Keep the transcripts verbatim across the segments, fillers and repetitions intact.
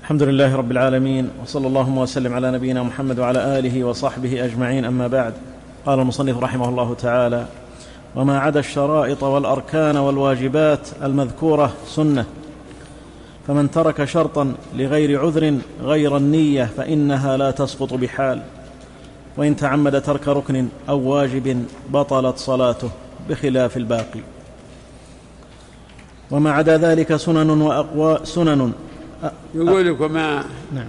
الحمد لله رب العالمين، وصلى اللهم وسلم على نبينا محمد وعلى آله وصحبه أجمعين. أما بعد، قال المصنف رحمه الله تعالى: وما عدا الشرائط والأركان والواجبات المذكورة سنة، فمن ترك شرطا لغير عذر غير النية فإنها لا تسقط بحال، وإن تعمد ترك ركن أو واجب بطلت صلاته بخلاف الباقي. وما عدا ذلك سنن وأقوى سنن يقول لك وما نعم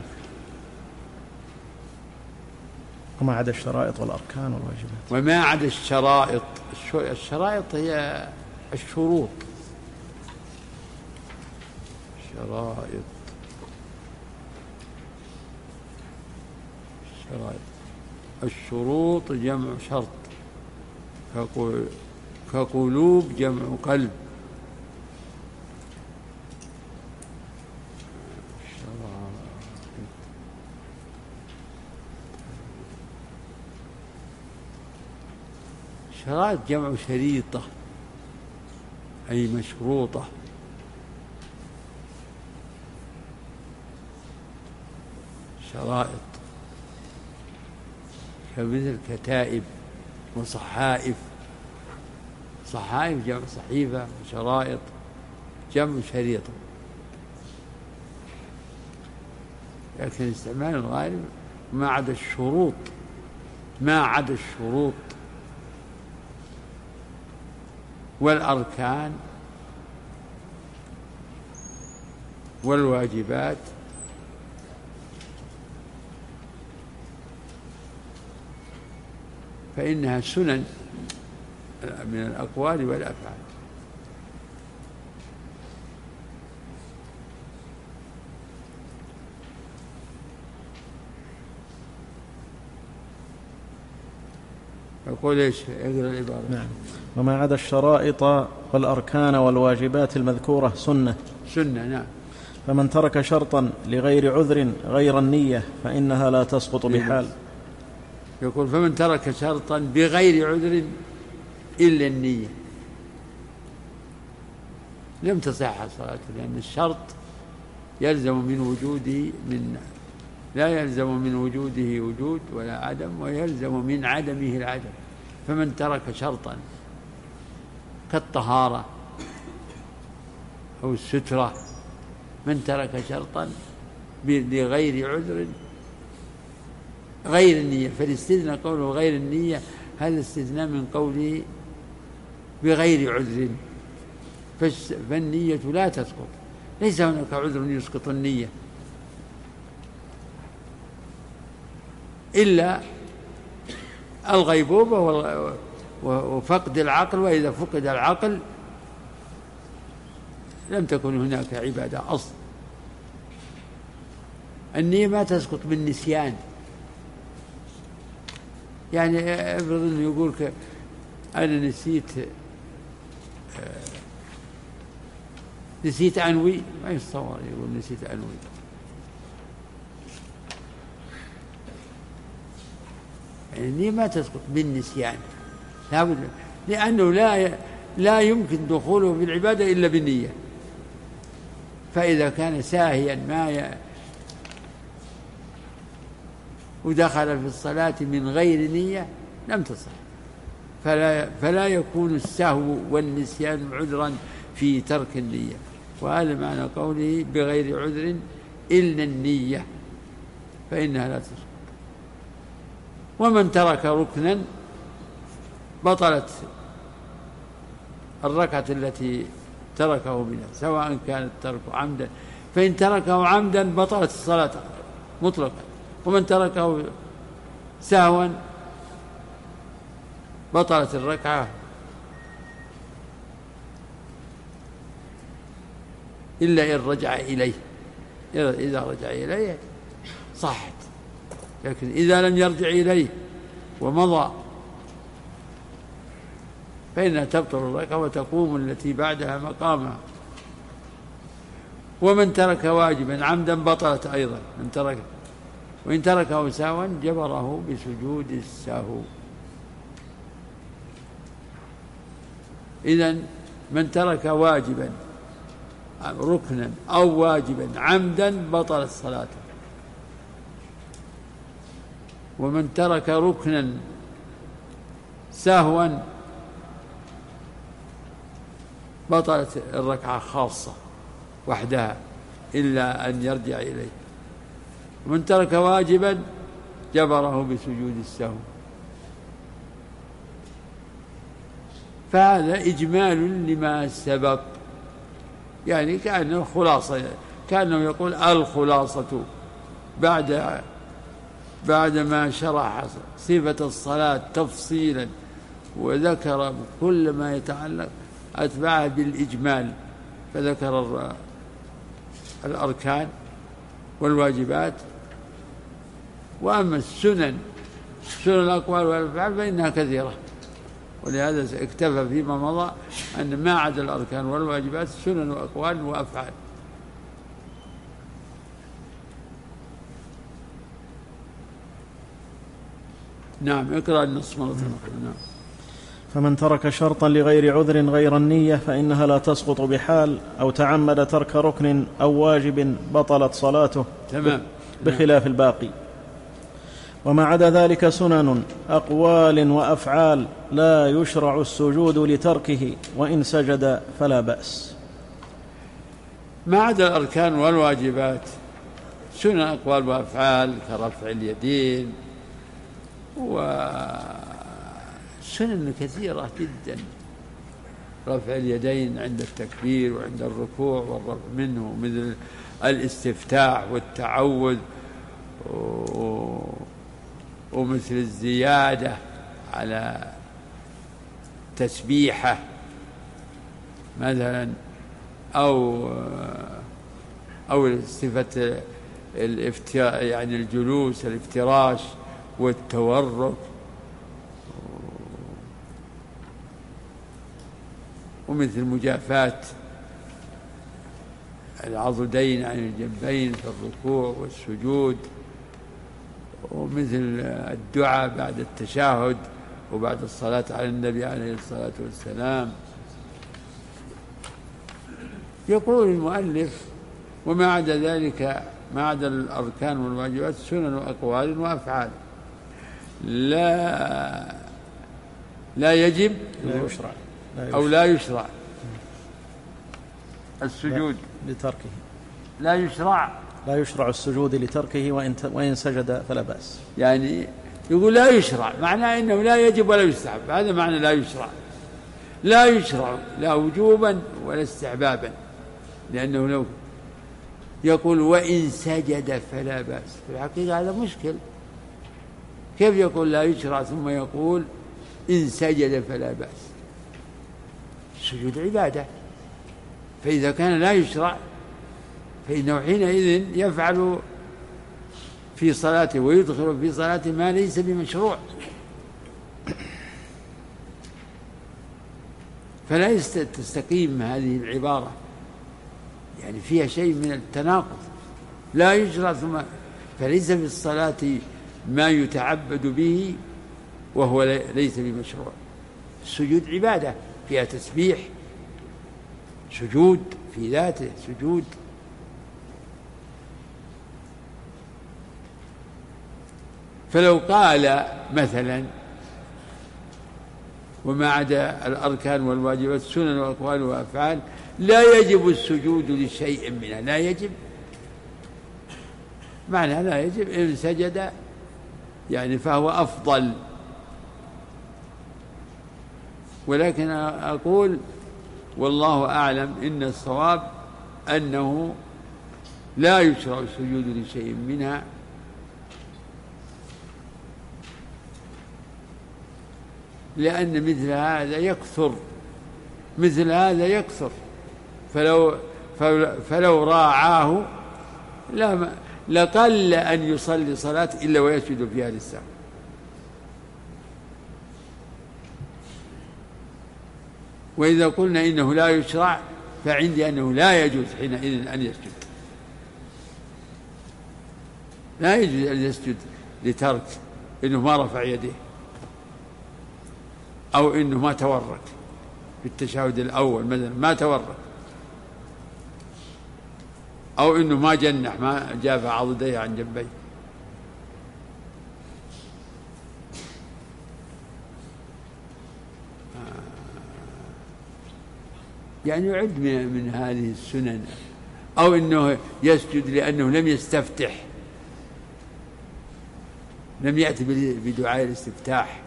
وما عدا الشرائط والأركان والواجبات. وما عدا الشرائط، الشرائط هي الشروط، شرائط شرائط الشروط جمع شرط، كقلوب جمع قلب. شرائط جمع شريطة أي مشروطة. شرائط كمثل كتائب وصحائف، صحائف جمع صحيفة، وشرائط جمع شريطة. لكن استعمال الغالب ما عدا الشروط، ما عدا الشروط والأركان والواجبات فإنها سنن من الأقوال والأفعال. يقول إيش؟ اقرأ العبارة. نعم. وما عدا الشرائط والأركان والواجبات المذكورة سنة سنة نعم. فمن ترك شرطا لغير عذر غير النية فإنها لا تسقط بحال. يقول فمن ترك شرطا بغير عذر إلا النية لم تصح صلاته، لأن الشرط يلزم من وجوده من لا يلزم من وجوده وجود ولا عدم، ويلزم من عدمه العدم. فمن ترك شرطا كالطهارة أو السترة، من ترك شرطا لغير عذر غير النية، فالاستثناء قوله غير النية هذا استثناء من قوله بغير عذر، فالنية لا تسقط، ليس هناك عذر يسقط النية إلا الغيبوبة وفقد العقل، وإذا فقد العقل لم تكن هناك عبادة أصلا. النية ما تسقط بالنسيان، يعني افرض انه يقول انا نسيت نسيت انوي، ما يتصور يقول نسيت انوي، يعني النية ما تسقط بالنسيان لابد، لأنه لا لا يمكن دخوله في العبادة إلا بالنية. فإذا كان ساهيا ما ي... ودخل في الصلاة من غير نية لم تصح، فلا, فلا يكون السهو والنسيان عذرا في ترك النية. وهذا معنى قوله بغير عذر إلا النية فإنها لا تسقط. ومن ترك ركنا بطلت الركعة التي تركه منها، سواء كان الترك عمدا، فإن تركه عمدا بطلت الصلاة مطلقا، ومن تركه سهوا بطلت الركعة إلا إن رجع إليه، إذا رجع إليه صحت، لكن إذا لم يرجع إليه ومضى فإنها تبطل الركعة وتقوم التي بعدها مقامها. ومن ترك واجبا عمدا بطلت أيضا من ترك، وإن تركه سهوا جبره بسجود السهو. إذن من ترك واجبا ركنا أو واجبا عمدا بطلت صلاته. ومن ترك ركنا سهوا بطلت الركعة خاصة وحدها إلا أن يرجع إليه. ومن ترك واجبا جبره بسجود السهو. فهذا إجمال لما سبق، يعني كأنه خلاصة، كأنه يقول الخلاصة بعد بعد ما شرح صفة الصلاة تفصيلا وذكر كل ما يتعلق أتبعه بالإجمال، فذكر الأركان والواجبات. وأما السنن سنن الأقوال والأفعال فإنها كثيرة، ولهذا اكتفى فيما مضى أن ما عدا الأركان والواجبات سنن وأقوال وأفعال. نعم، اقرأ النص مرة أخرى. نعم. فمن ترك شرطا لغير عذر غير النية فإنها لا تسقط بحال، أو تعمد ترك ركن أو واجب بطلت صلاته. تمام. بخلاف الباقي. وما عدا ذلك سنن أقوال وأفعال لا يشرع السجود لتركه، وإن سجد فلا بأس. ما عدا الأركان والواجبات سنن أقوال وأفعال كرفع اليدين وسنن كثيرة جدا، رفع اليدين عند التكبير وعند الركوع والرفع منه، مثل الاستفتاح والتعوذ، ومثل الزيادة على تسبيحة مثلا، أو أو صفة الافتراش، يعني الجلوس الافتراش والتورك، ومثل مجافاة العضدين عن الجنبين في الركوع والسجود، ومثل الدعاء بعد التشهد وبعد الصلاة على النبي عليه الصلاة والسلام. يقول المؤلف: وما عدا ذلك، ما عدا الأركان والواجبات سنن وأقوال وأفعال لا لا يجب لا يشرع أو لا يشرع السجود لتركه، لا يشرع لا يشرع السجود لتركه، وإن وإن سجد فلا بأس. يعني يقول لا يشرع، معناه إنه لا يجب ولا يستحب، هذا معنى لا يشرع. لا يشرع لا وجوبا ولا استحبابا، لأنه لو يقول وإن سجد فلا بأس، في الحقيقة هذا مشكل. كيف يقول لا يشرع ثم يقول إن سجد فلا بأس؟ السجود عبادة، فإذا كان لا يشرع فإنه حينئذ يفعل في صلاته ويدخل في صلاته ما ليس بمشروع، فلا تستقيم هذه العبارة، يعني فيها شيء من التناقض. لا يشرع ثم فليس في الصلاة ما يتعبد به وهو ليس بمشروع. السجود عبادة فيها تسبيح، سجود في ذاته سجود. فلو قال مثلا وما عدا الأركان والواجبات سنن وأقوال وأفعال لا يجب السجود لشيء منها، لا يجب، معنى لا يجب إن سجد يعني فهو أفضل. ولكن أقول والله أعلم إن الصواب أنه لا يشرع السجود لشيء منها، لأن مثل هذا يكثر، مثل هذا يكثر، فلو فلو راعاه لا لقل أن يصلي صلاة إلا ويسجد فيها للسهو. وإذا قلنا إنه لا يشرع فعندي أنه لا يجوز حينئذ أن يسجد، لا يجوز أن يسجد لترك إنه ما رفع يديه أو إنه ما تورك في التشهد الأول مثلا، ما تورك أو إنه ما جنح، ما جافع عضديه عن جنبيه. يعني يعد من هذه السنن. أو إنه يسجد لأنه لم يستفتح، لم يأتي بدعاء الاستفتاح.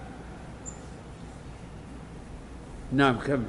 نعم كمل.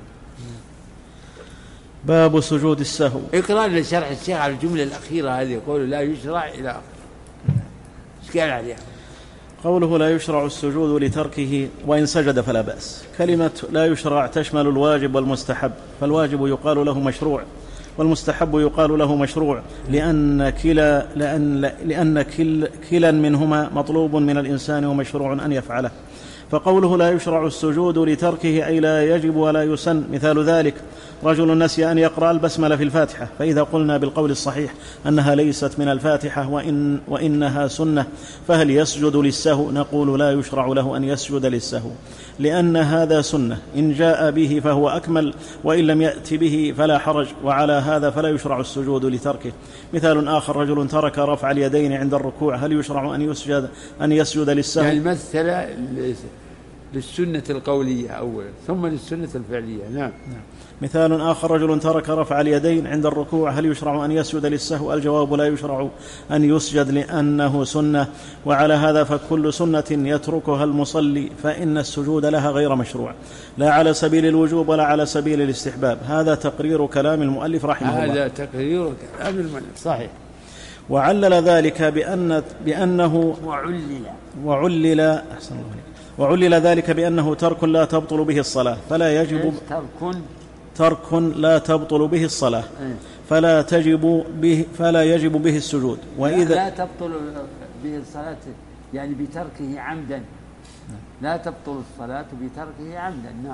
باب سجود السهو. اقرأ لنا شرح الشيخ على الجملة الأخيرة هذه، يقول لا يشرع إلى آخره. ايش قال عليها؟ قوله لا يشرع السجود لتركه وإن سجد فلا بأس. كلمة لا يشرع تشمل الواجب والمستحب، فالواجب يقال له مشروع والمستحب يقال له مشروع، لأن كلا لأن لأن كل كلا منهما مطلوب من الإنسان ومشروع أن يفعله. فقوله لا يشرع السجود لتركه أي لا يجب ولا يسن. مثال ذلك رجل نسي أن يقرأ البسملة في الفاتحة، فإذا قلنا بالقول الصحيح أنها ليست من الفاتحة وإن وإنها سنة، فهل يسجد للسهو؟ نقول لا يشرع له أن يسجد للسهو، لأن هذا سنة، إن جاء به فهو أكمل، وإن لم يأت به فلا حرج، وعلى هذا فلا يشرع السجود لتركه. مثال آخر رجل ترك رفع اليدين عند الركوع، هل يشرع أن يسجد أن يسجد للسهو؟ يعني مثل للسنة القولية أولا ثم للسنة الفعلية. نعم. نعم. مثال آخر رجل ترك رفع اليدين عند الركوع، هل يشرع أن يسجد للسهو؟ الجواب لا يشرع أن يسجد لأنه سنة، وعلى هذا فكل سنة يتركها المصلي فإن السجود لها غير مشروع، لا على سبيل الوجوب ولا على سبيل الاستحباب. هذا تقرير كلام المؤلف رحمه الله. هذا تقرير كلام المؤلف صحيح. وعلل ذلك بأن بأنه وعلل وعلل أحسن الله عليك وعلل ذلك بأنه ترك لا تبطل به الصلاة، فلا يجب ترك ترك لا تبطل به الصلاة فلا تجب به فلا يجب به السجود. وإذا لا تبطل به الصلاة يعني بتركه عمدا، لا تبطل الصلاة بتركه عمدا. نعم.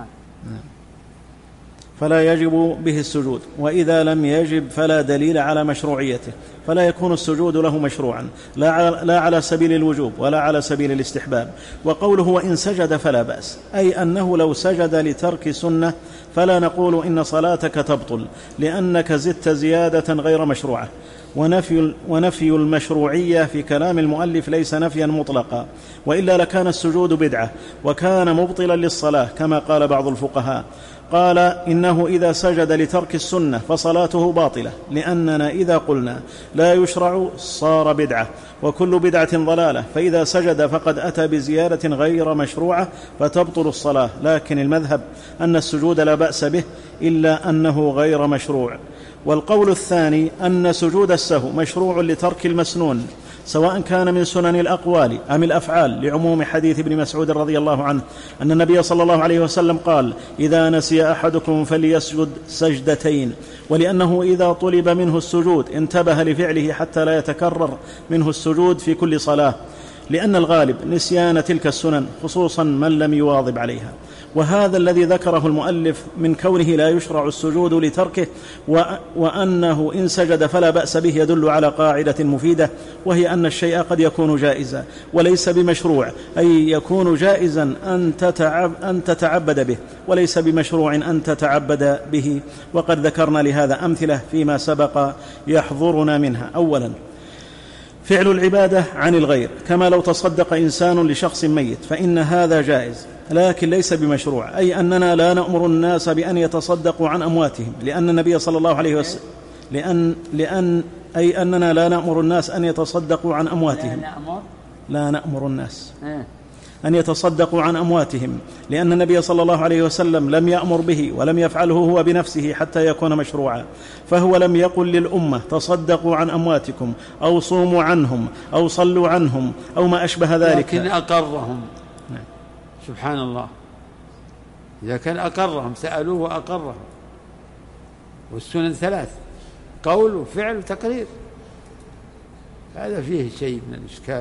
فلا يجب به السجود، وإذا لم يجب فلا دليل على مشروعيته، فلا يكون السجود له مشروعا لا على سبيل الوجوب ولا على سبيل الاستحباب. وقوله وإن سجد فلا بأس، أي أنه لو سجد لترك سنة فلا نقول إن صلاتك تبطل لأنك زدت زيادة غير مشروعة. ونفي, ونفي المشروعية في كلام المؤلف ليس نفيا مطلقا، وإلا لكان السجود بدعة وكان مبطلا للصلاة كما قال بعض الفقهاء، قال إنه إذا سجد لترك السنة فصلاته باطلة، لأننا إذا قلنا لا يشرع صار بدعة، وكل بدعة ضلالة، فإذا سجد فقد أتى بزيادة غير مشروعة فتبطل الصلاة. لكن المذهب أن السجود لا بأس به إلا أنه غير مشروع. والقول الثاني أن سجود السهو مشروع لترك المسنون، سواء كان من سنن الأقوال أم الأفعال، لعموم حديث ابن مسعود رضي الله عنه أن النبي صلى الله عليه وسلم قال إذا نسي أحدكم فليسجد سجدتين، ولأنه إذا طلب منه السجود انتبه لفعله حتى لا يتكرر منه السجود في كل صلاة، لأن الغالب نسيان تلك السنن، خصوصا من لم يواظب عليها. وهذا الذي ذكره المؤلف من كونه لا يشرع السجود لتركه وأنه إن سجد فلا بأس به يدل على قاعدة مفيدة، وهي أن الشيء قد يكون جائزا وليس بمشروع، أي يكون جائزا أن تتعب أن تتعبد به، وليس بمشروع أن تتعبد به. وقد ذكرنا لهذا أمثلة فيما سبق يحضرنا منها. أولا فعل العبادة عن الغير، كما لو تصدق إنسان لشخص ميت فإن هذا جائز لكن ليس بمشروع، أي أننا لا نأمر الناس بأن يتصدقوا عن أمواتهم، لأن النبي صلى الله عليه وسلم لأن لأن أي أننا لا نأمر الناس أن يتصدقوا عن أمواتهم لا نأمر لا نأمر الناس أن يتصدقوا عن أمواتهم، لأن النبي صلى الله عليه وسلم لم يأمر به ولم يفعله هو بنفسه حتى يكون مشروعا، فهو لم يقل للأمة تصدقوا عن أمواتكم أو صوموا عنهم أو صلوا عنهم أو ما أشبه ذلك، لكن أقرهم. نعم. سبحان الله، إذا كان أقرهم سألوه وأقرهم. والسنن ثلاث: قول وفعل وتقرير. هذا فيه شيء من الإشكال.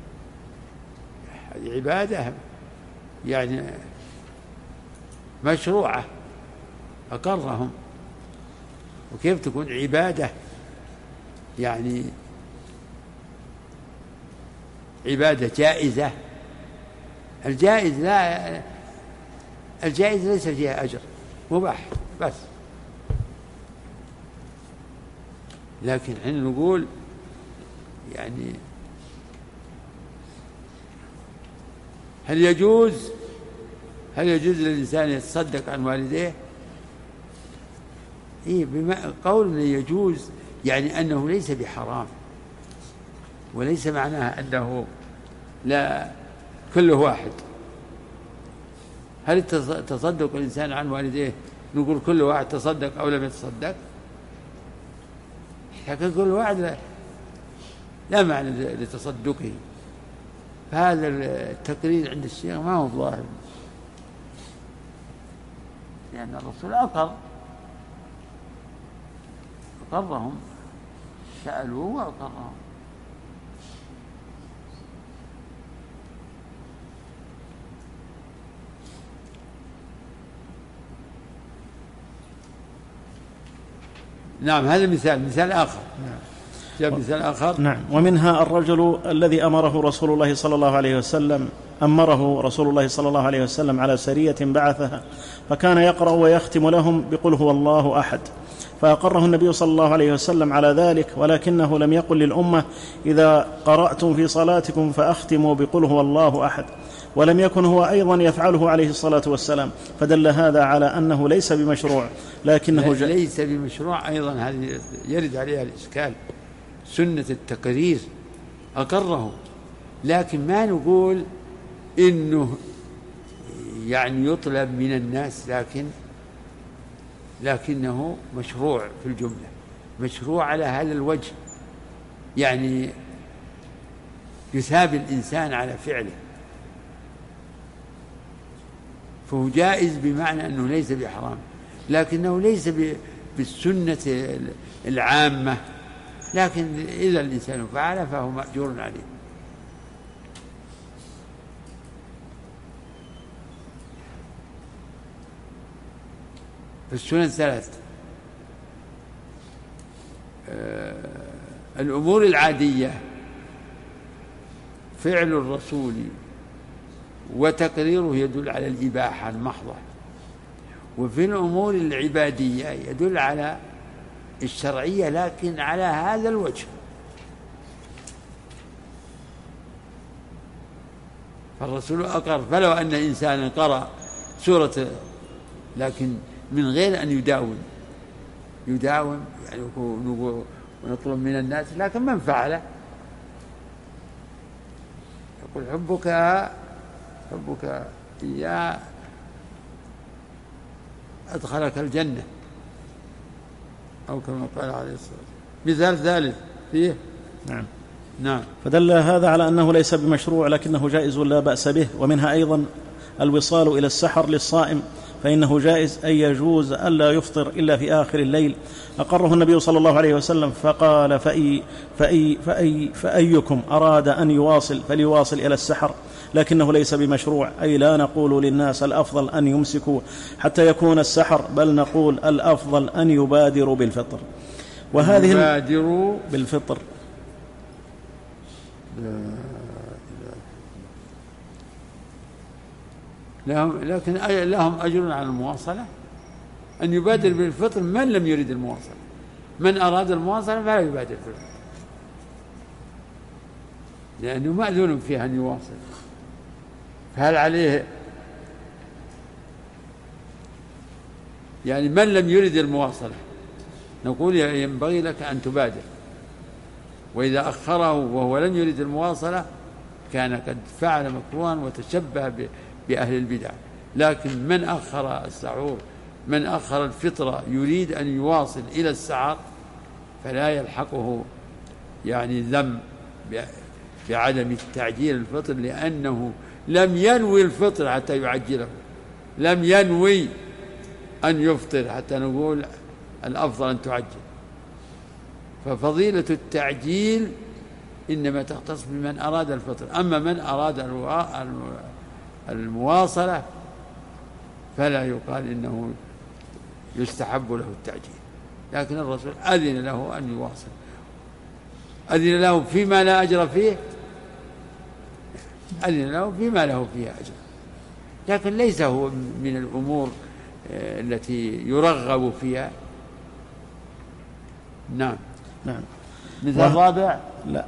عبادة يعني مشروعة أقرهم، وكيف تكون عبادة يعني عبادة جائزة؟ الجائز لا الجائز ليس فيها أجر، مباح بس، لكن حين نقول يعني هل يجوز هل يجوز للإنسان يتصدق عن والديه؟ إيه، بما قول يجوز يعني أنه ليس بحرام، وليس معناه أنه لا كله واحد. هل تصدق الإنسان عن والديه نقول كل واحد تصدق أو لم يتصدق؟ لكن كل واحد لا, لا معنى لتصدقه. فهذا التقرير عند الشيخ ما هو ظاهر، لأن الرسول أقر أقرهم، سألوه وأقرهم. نعم، هذا مثال مثال آخر. نعم. جاء مثال آخر. نعم. ومنها الرجل الذي أمره رسول الله صلى الله عليه وسلم أمره رسول الله صلى الله عليه وسلم على سرية بعثها، فكان يقرأ ويختم لهم بقل هو الله أحد، فأقره النبي صلى الله عليه وسلم على ذلك، ولكنه لم يقل للأمة إذا قرأتم في صلاتكم فأختموا بقل هو الله أحد، ولم يكن هو أيضا يفعله عليه الصلاة والسلام، فدل هذا على أنه ليس بمشروع لكنه ج... ليس بمشروع أيضا. هذه يرد عليها الإشكال. سنة التقرير أقره، لكن ما نقول إنه يعني يطلب من الناس، لكن لكنه مشروع في الجملة، مشروع على هذا الوجه، يعني يثاب الإنسان على فعله، فهو جائز بمعنى أنه ليس بحرام، لكنه ليس بالسنة العامة، لكن إذا الإنسان فعل فهو مأجور عليه. فالسنن ثلاث: آه الأمور العادية فعل الرسول وتقريره يدل على الإباحة المحضة، وفي الأمور العبادية يدل على الشرعية لكن على هذا الوجه. فالرسول أقر، فلو أن إنسانا قرأ سورة لكن من غير أن يداوم يداوم يعني ونطلب من الناس، لكن من فعله يقول حبك حبك إياه أدخلك الجنة، أو كما قال عليه الصلاة والسلام. مثال ثالث فيه. نعم. نعم. فدل هذا على أنه ليس بمشروع لكنه جائز لا بأس به. ومنها أيضا الوصال إلى السحر للصائم، فإنه جائز أن يجوز ألا يفطر إلا في آخر الليل. أقره النبي صلى الله عليه وسلم فقال فأي فأي فأي فأيكم أراد أن يواصل فليواصل إلى السحر، لكنه ليس بمشروع، أي لا نقول للناس الأفضل أن يمسكوا حتى يكون السحر، بل نقول الأفضل أن يبادروا بالفطر. وهذه يبادروا بالفطر. لهم لكن لهم أجر على المواصلة، أن يبادر بالفطر من لم يريد المواصلة. من أراد المواصلة فلا يبادر بالفطر، لأنه مأذون فيه أن يواصل. فهل عليه يعني من لم يرد المواصلة نقول ينبغي لك أن تبادر، وإذا أخره وهو لم يرد المواصلة كان قد فعل مكروها وتشبه بأهل البدع. لكن من أخر السحور، من أخر الفطرة يريد أن يواصل إلى السحر فلا يلحقه يعني ذم بعدم التعجيل الفطر، لأنه لم ينوي الفطر حتى يعجله، لم ينوي أن يفطر حتى نقول الأفضل أن تعجل. ففضيلة التعجيل إنما تختص بمن أراد الفطر، أما من أراد المواصلة فلا يقال إنه يستحب له التعجيل. لكن الرسول أذن له أن يواصل، أذن له فيما لا أجر فيه، أذن له فيما له فيه أجر، لكن ليس هو من الأمور التي يرغب فيها. نعم. نعم. مثل الرابع لا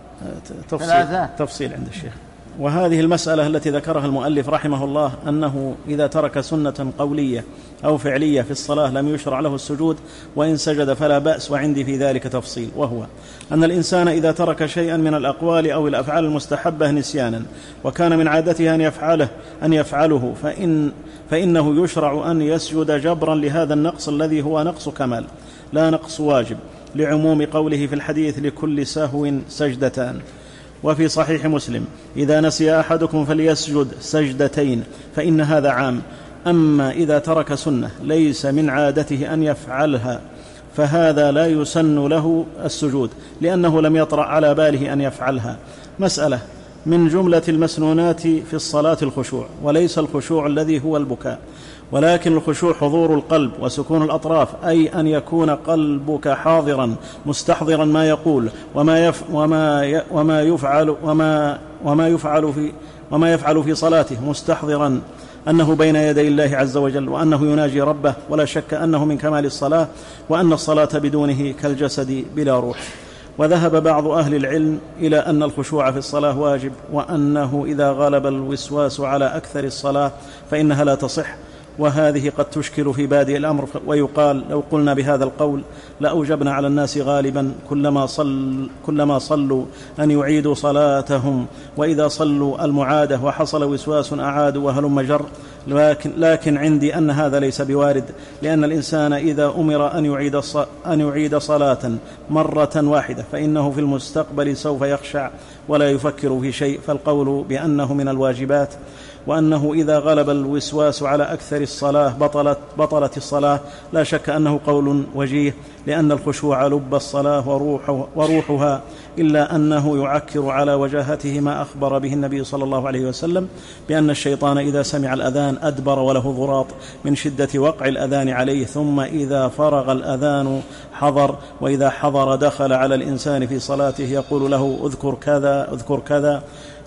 تفصيل, تفصيل عند الشيخ. وهذه المسألة التي ذكرها المؤلف رحمه الله أنه إذا ترك سنة قولية أو فعلية في الصلاة لم يشرع له السجود، وإن سجد فلا بأس. وعندي في ذلك تفصيل، وهو أن الإنسان إذا ترك شيئا من الأقوال أو الأفعال المستحبة نسيانا وكان من عادته أن يفعله, أن يفعله فإن فإنه يشرع أن يسجد جبرا لهذا النقص الذي هو نقص كمال لا نقص واجب، لعموم قوله في الحديث: لكل سهو سجدتان. وفي صحيح مسلم: إذا نسي أحدكم فليسجد سجدتين، فإن هذا عام. أما إذا ترك سنة ليس من عادته أن يفعلها فهذا لا يسن له السجود، لأنه لم يطرأ على باله أن يفعلها. مسألة: من جملة المسنونات في الصلاة الخشوع، وليس الخشوع الذي هو البكاء، ولكن الخشوع حضور القلب وسكون الأطراف، أي أن يكون قلبك حاضرا مستحضرا ما يقول وما يف وما وما يفعل وما وما يفعل في وما يفعل في صلاته، مستحضرا أنه بين يدي الله عز وجل وأنه يناجي ربه، ولا شك أنه من كمال الصلاة، وأن الصلاة بدونه كالجسد بلا روح. وذهب بعض أهل العلم إلى أن الخشوع في الصلاة واجب، وأنه إذا غلب الوسواس على أكثر الصلاة فإنها لا تصح، وهذه قد تشكل في بادئ الأمر. ويقال: لو قلنا بهذا القول لأوجبنا على الناس غالبا كلما, صل كلما صلوا أن يعيدوا صلاتهم، وإذا صلوا المعادة وحصل وسواس أعادوا وهلم جر. لكن, لكن عندي أن هذا ليس بوارد، لأن الإنسان إذا أمر أن يعيد, أن يعيد صلاة مرة واحدة فإنه في المستقبل سوف يخشع ولا يفكر في شيء، فالقول بأنه من الواجبات. وأنه إذا غلب الوسواس على أكثر الصلاة بطلت, بطلت الصلاة، لا شك أنه قول وجيه، لأن الخشوع لب الصلاة وروح وروحها، إلا أنه يعكر على وجاهته ما أخبر به النبي صلى الله عليه وسلم بأن الشيطان إذا سمع الأذان أدبر وله ضراط من شدة وقع الأذان عليه، ثم إذا فرغ الأذان حضر، وإذا حضر دخل على الإنسان في صلاته يقول له: اذكر كذا اذكر كذا،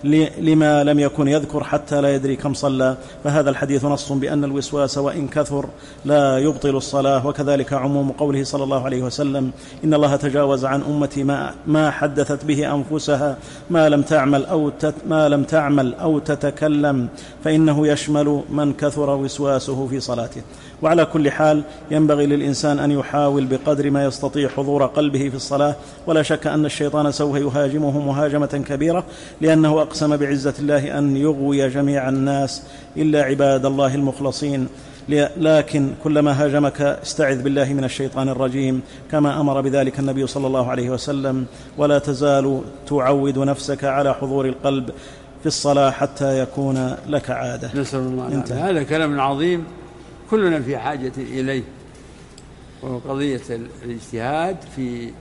لما لم يكن يذكر حتى لا يدري كم صلى. فهذا الحديث نص بأن الوسواس وإن كثر لا يبطل الصلاة. وكذلك عموم قوله صلى الله عليه وسلم: إن الله تجاوز عن أمتي ما, ما حدثت به أنفسها ما لم تعمل أو, تت ما لم تعمل أو تتكلم، فإنه يشمل من كثر وسواسه في صلاته. وعلى كل حال ينبغي للإنسان أن يحاول بقدر ما يستطيع حضور قلبه في الصلاة، ولا شك أن الشيطان سوف يهاجمه مهاجمة كبيرة، لأنه أقسم بعزة الله أن يغوي جميع الناس إلا عباد الله المخلصين. لكن كلما هاجمك استعذ بالله من الشيطان الرجيم، كما أمر بذلك النبي صلى الله عليه وسلم: ولا تزال تعود نفسك على حضور القلب في الصلاة حتى يكون لك عادة. نسأل الله. هذا كلام عظيم كلنا في حاجة إليه، وهو قضية الاجتهاد في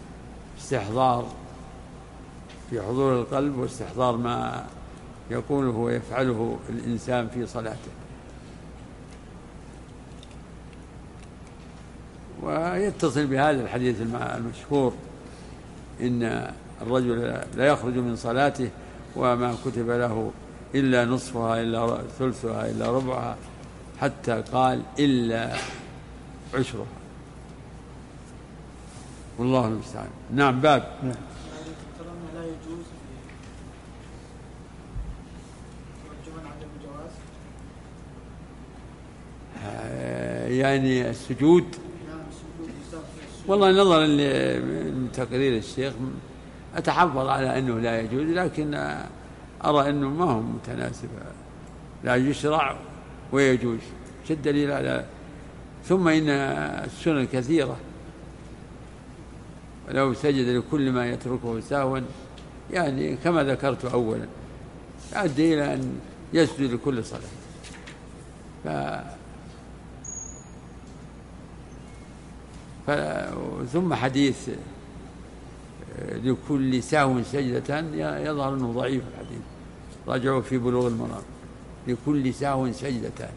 استحضار في حضور القلب واستحضار ما يقوله ويفعله الإنسان في صلاته. ويتصل بهذا الحديث المشهور: إن الرجل لا يخرج من صلاته وما كتب له إلا نصفها إلا ثلثها إلا ربعها، حتى قال إلا عشرها، والله المستعان. نعم. باب نعم. لا يجوز ترجمة عدم الجواز، يعني السجود. والله نظرا لتقرير الشيخ أتحفظ على أنه لا يجوز، لكن أرى أنه ما هو متناسب، لا يشرع ويجوز. شو الدليل على؟ ثم إن السنن كثيرة، ولو سجد لكل ما يتركه سهوا، يعني كما ذكرت أولا، يؤدي إلى أن يسجد لكل صلاة. ف... ف... ثم حديث لكل سهو سجدة يظهر أنه ضعيف الحديث، راجعوا في بلوغ المرام. لكل سهو سجدتان،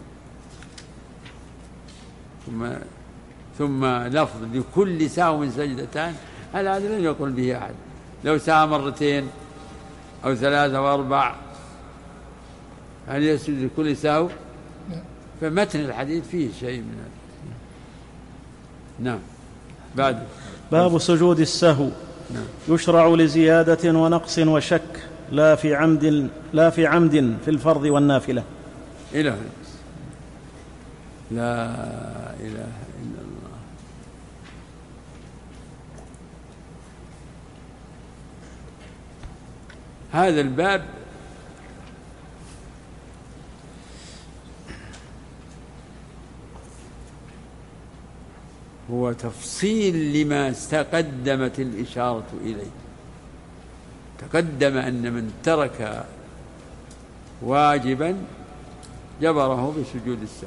ثم ثم لفظ لكل سهو سجدتان، هذا لم يقل به أحد. لو سهى مرتين أو ثلاثة وأربع هل يسجد لكل سهو؟ فمتن الحديث فيه شيء من هذا. نعم. بعد باب سجود السهو. نعم. يشرع لزيادة ونقص وشك، لا في عمد لا في عمد في الفرض والنافلة. إله لا إله إلا الله. هذا الباب هو تفصيل لما تقدمت الإشارة إليه. تقدم أن من ترك واجبا جبره بسجود السهو،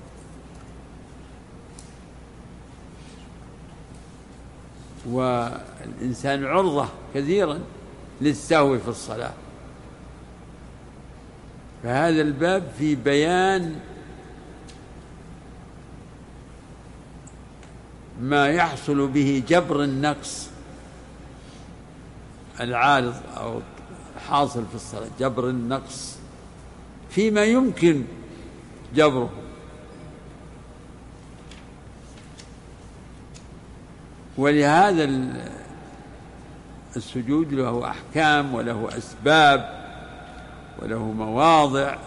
والإنسان عرضة كثيرا للسهو في الصلاة، فهذا الباب في بيان ما يحصل به جبر النقص العارض أو حاصل في الصلاة، جبر النقص فيما يمكن جبره. ولهذا السجود له أحكام وله أسباب وله مواضع،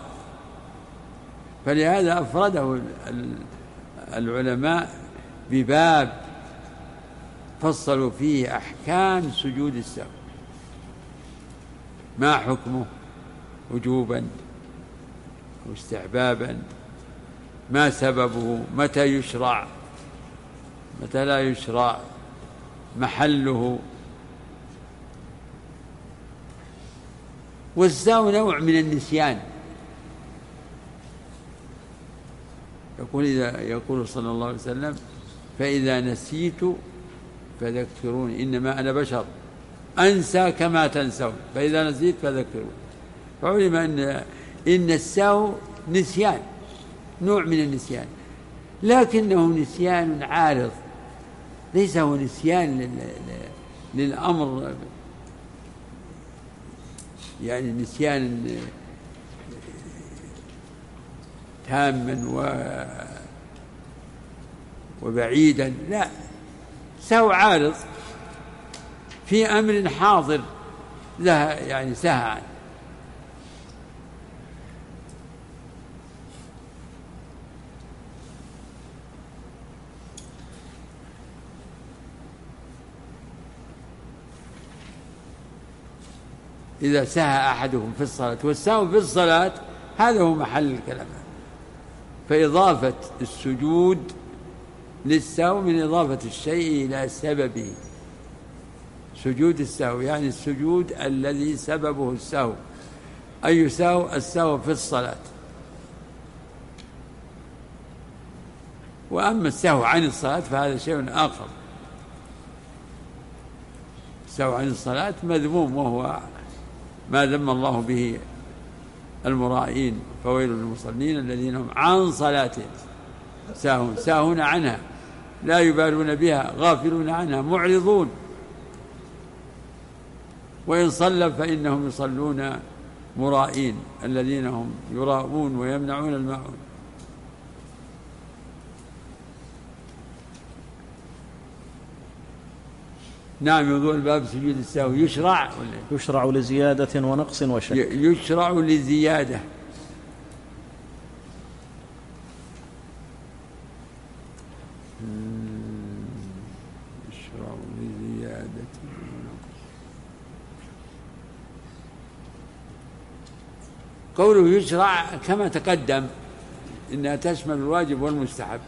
فلهذا أفرده العلماء بباب فصلوا فيه أحكام سجود السهو، ما حكمه وجوبا واستحبابا، ما سببه، متى يشرع متى لا يشرع، محله. والسهو نوع من النسيان. يقول إذا يقول صلى الله عليه وسلم: فإذا نسيت فذكروني إنما أنا بشر أنسى كما تنسون، فإذا نسيت فذكروني. فعلم أن إن السهو نسيان، نوع من النسيان، لكنه نسيان عارض، ليس هو نسيان للأمر، يعني نسيان تاما وبعيدا، لا، سهو عارض في أمر حاضر يعني سهى عنه. إذا سهى أحدهم في الصلاة، والسهو في الصلاة هذا هو محل الكلام. فإضافة السجود للسهو من إضافة الشيء إلى سببه. سجود السهو يعني السجود الذي سببه السهو. أي سهو؟ السهو في الصلاة. وأما السهو عن الصلاة فهذا شيء آخر. السهو عن الصلاة مذموم، وهو ما ذم الله به المرائين: فويل للمصلين الذين هم عن صلاتهم ساهون، ساهون عنها، لا يبالون بها، غافلون عنها، معرضون. وإن صلوا فإنهم يصلون مرائين الذين هم يراؤون ويمنعون الماعون. نعم. يقول الباب سجود السهو يشرع يشرع لزيادة ونقص وشك. يشرع لزيادة. يشرع لزيادة ونقص. قوله يشرع كما تقدم إنها تشمل الواجب والمستحب.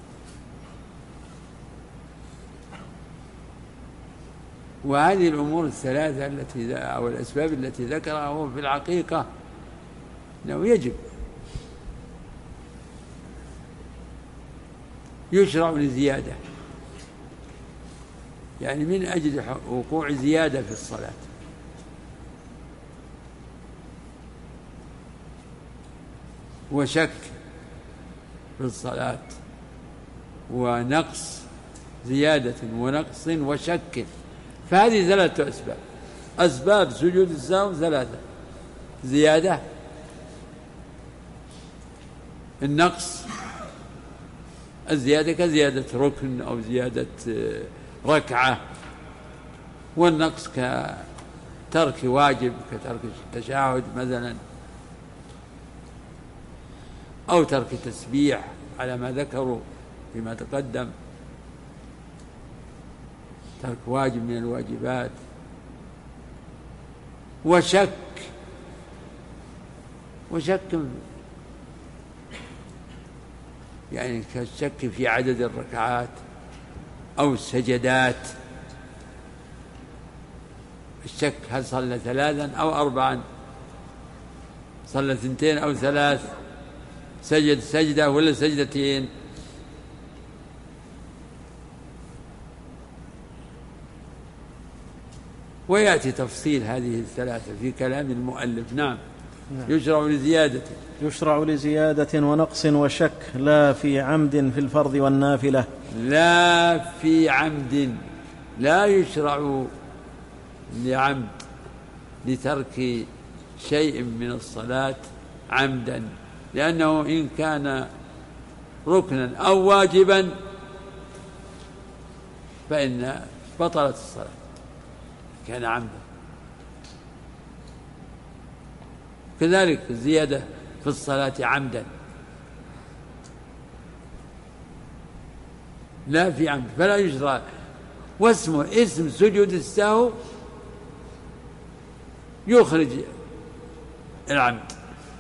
وهذه الأمور الثلاثة التي أو الأسباب التي ذكرها هو في الحقيقة أنه يجب. يشرع لزيادة يعني من أجل وقوع زيادة في الصلاة. وشك في الصلاة، ونقص، زيادة ونقص وشك. فهذه ثلاثة أسباب. أسباب سجود السهو ثلاثة: زيادة، النقص، الزيادة كزيادة ركن أو زيادة ركعة. والنقص كترك واجب كترك التشهد مثلا، أو ترك تسبيح على ما ذكروا فيما تقدم، ترك واجب من الواجبات. وشك وشك يعني كالشك في عدد الركعات أو السجدات. الشك هل صلى ثلاثا أو أربعا، صلى ثنتين أو ثلاث، سجد سجدة ولا سجدتين. ويأتي تفصيل هذه الثلاثة في كلام المؤلف. نعم. نعم. يشرع لزيادة يشرع لزيادة ونقص وشك، لا في عمد في الفرض والنافلة. لا في عمد، لا يشرع لعمد لترك شيء من الصلاة عمدا، لأنه إن كان ركنا أو واجبا فإن بطلت الصلاة كان عمدا. كذلك الزيادة في الصلاة عمدا لا في عمد فلا يشرع. واسمه اسم سجود السهو يخرج العمد.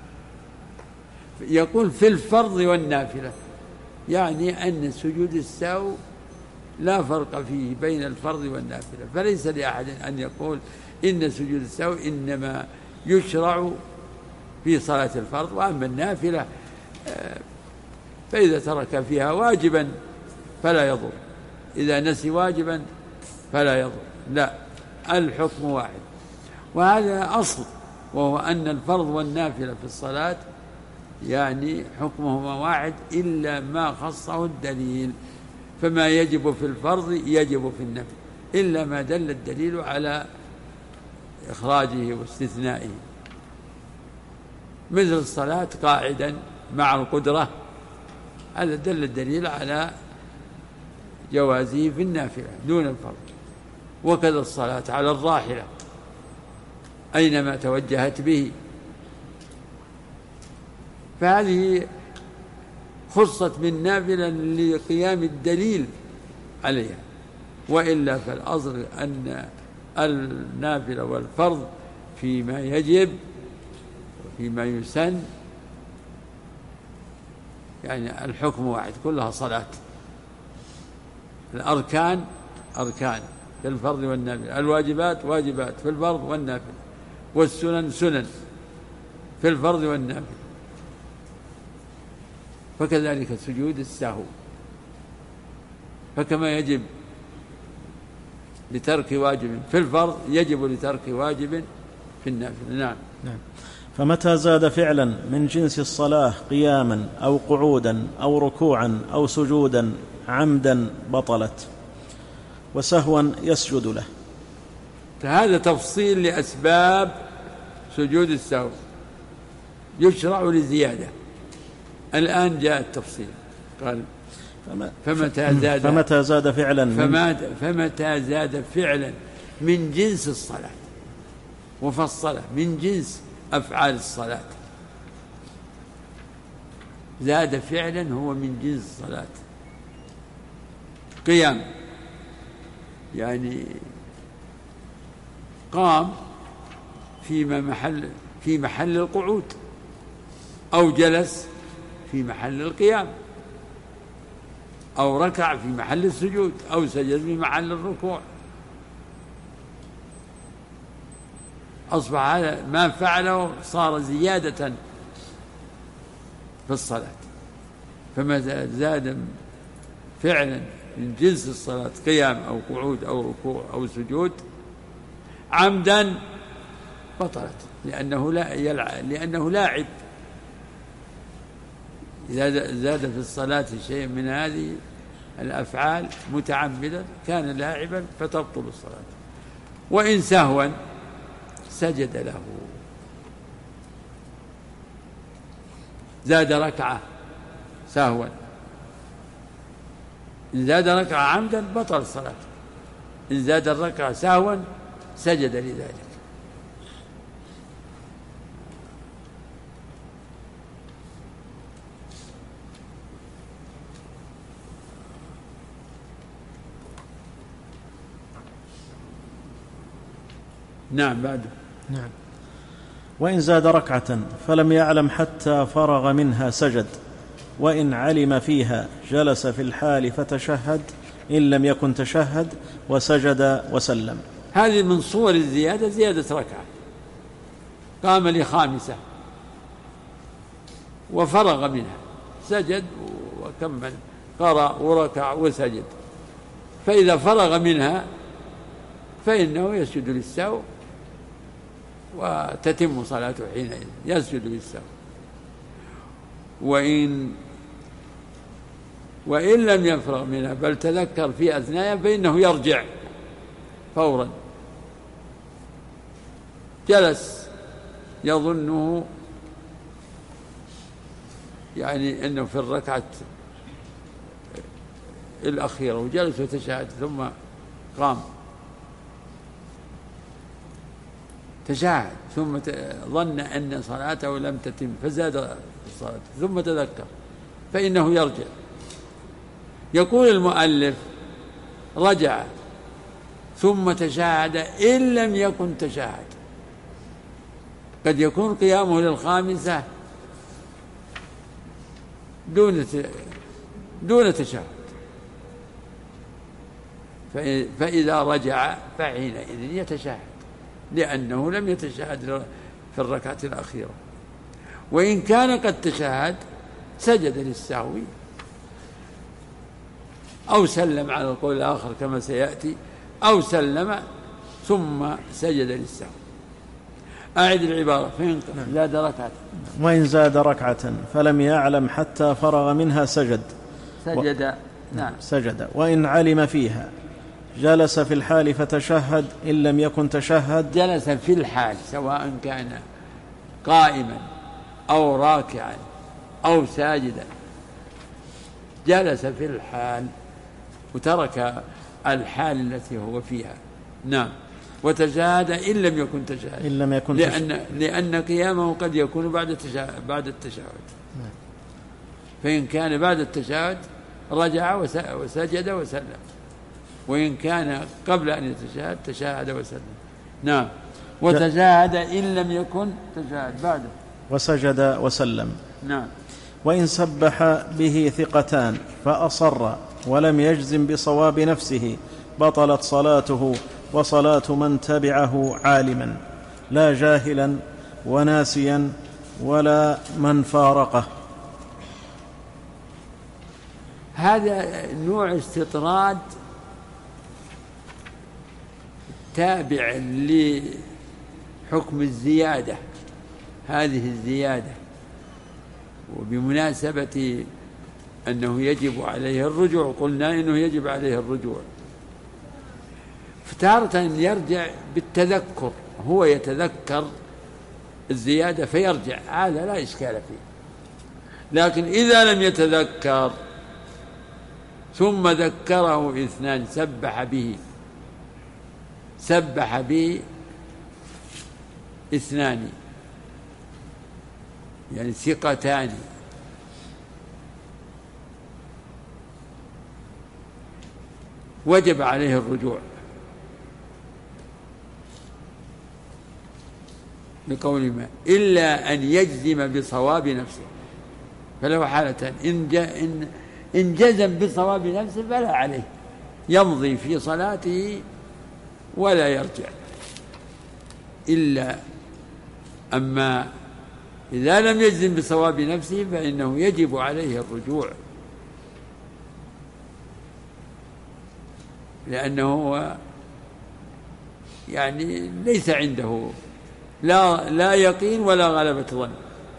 يقول في الفرض والنافلة، يعني أن سجود السهو لا فرق فيه بين الفرض والنافلة، فليس لأحد أن يقول إن سجود السهو إنما يشرع في صلاة الفرض، وأما النافلة فإذا ترك فيها واجبا فلا يضر، إذا نسي واجبا فلا يضر. لا، الحكم واحد. وهذا أصل، وهو أن الفرض والنافلة في الصلاة يعني حكمهما واحد إلا ما خصه الدليل. فما يجب في الفرض يجب في النفل إلا ما دل الدليل على إخراجه واستثنائه، مثل الصلاة قاعدا مع القدرة، هذا دل الدليل على جوازه في النافلة دون الفرض. وكذا الصلاة على الراحلة أينما توجهت به، فهذه خصت من نافلة لقيام الدليل عليها، وإلا فالأصل أن النافلة والفرض فيما يجب وفيما يسن يعني الحكم واحد، كلها صلاة. الأركان أركان في الفرض والنافلة، الواجبات واجبات في الفرض والنافلة، والسنن سنن في الفرض والنافلة. فكذلك سجود السهو، فكما يجب لترك واجب في الفرض يجب لترك واجب في النافلة. نعم. نعم. فمتى زاد فعلا من جنس الصلاة قياما أو قعودا أو ركوعا أو سجودا عمدا بطلت، وسهوا يسجد له. هذا تفصيل لأسباب سجود السهو، يشرع لزيادة. الآن جاء التفصيل، قال فمتى زاد فمتى زاد فعلا فمتى, فمتى زاد فعلا من جنس الصلاة، وفصله من جنس أفعال الصلاة. زاد فعلا هو من جنس الصلاة. قيام يعني قام فيما محل في محل القعود، أو جلس في محل القيام، أو ركع في محل السجود، أو سجد في محل الركوع. أصبح هذا ما فعله صار زيادة في الصلاة. فما زاد فعلا من جنس الصلاة قيام أو قعود أو ركوع أو سجود عمدا بطلت، لأنه لا يلعب، لأنه لاعب. إذا زاد في الصلاة شيء من هذه الأفعال متعمدا كان لاعبا فتبطل الصلاة. وإن سهوا سجد له، زاد ركعة سهوا، إن زاد ركعة عمدا بطل الصلاة إن زاد الركعة سهوا سجد لذلك. نعم بعد. نعم. وإن زاد ركعة فلم يعلم حتى فرغ منها سجد، وإن علم فيها جلس في الحال فتشهد إن لم يكن تشهد وسجد وسلم. هذه من صور الزيادة، زيادة ركعة. قام لخامسة وفرغ منها سجد وكمل، قرأ وركع وسجد، فإذا فرغ منها فإنه يسجد للسهو وتتم صلاته حينئذ، يسجد للسهو. وإن وإن لم يفرغ منها بل تذكر في أثناءها فإنه يرجع فورا. جلس يظنه يعني أنه في الركعة الأخيرة وجلس وتشهد ثم قام تشهد ثم ظن أن صلاته لم تتم فزاد الصلاة ثم تذكر فإنه يرجع. يقول المؤلف رجع ثم تشهد إن لم يكن تشهد. قد يكون قيامه للخامسة دون دون تشهد، فإذا رجع فحينئذ يتشهد لأنه لم يتشهد في الركعة الأخيرة. وإن كان قد تشهد سجد للسهو أو سلم على القول الآخر كما سيأتي، أو سلم ثم سجد للسهو. أعد العبارة. فإن زاد ركعة وإن زاد ركعة فلم يعلم حتى فرغ منها سجد سجد و... نعم سجد. وإن علم فيها جلس في الحال فتشهد إن لم يكن تشهد. جلس في الحال سواء كان قائما أو راكعا أو ساجدا، جلس في الحال وترك الحال التي هو فيها. نعم. وتشهد إن لم يكن تشهد، إن لم يكن لأن, تشهد. لأن قيامه قد يكون بعد التشهد, بعد التشهد. نعم. فإن كان بعد التشهد رجع وسجد وسلم، وإن كان قبل أن يتشهد تشهد وسلم. نعم. وتشهد إن لم يكن تشهد بعده وسجد وسلم. نعم. وإن سبح به ثقتان فأصر ولم يجزم بصواب نفسه بطلت صلاته وصلاة من تبعه عالما لا جاهلا وناسيا ولا من فارقه. هذا نوع استطراد تابع لحكم الزيادة. هذه الزيادة وبمناسبة أنه يجب عليه الرجوع قلنا إنه يجب عليه الرجوع، فتارة يرجع بالتذكر، هو يتذكر الزيادة فيرجع، هذا لا إشكال فيه. لكن إذا لم يتذكر ثم ذكره اثنان سبح به سبح به اثنان يعني ثقتان وجب عليه الرجوع لقول ما إلا أن يجزم بصواب نفسه، فله حالتان: إن إن جزم بصواب نفسه فلا عليه، يمضي في صلاته ولا يرجع. إلا أما إذا لم يجزم بصواب نفسه فإنه يجب عليه الرجوع، لأنه هو يعني ليس عنده لا لا يقين ولا غلبة ظن،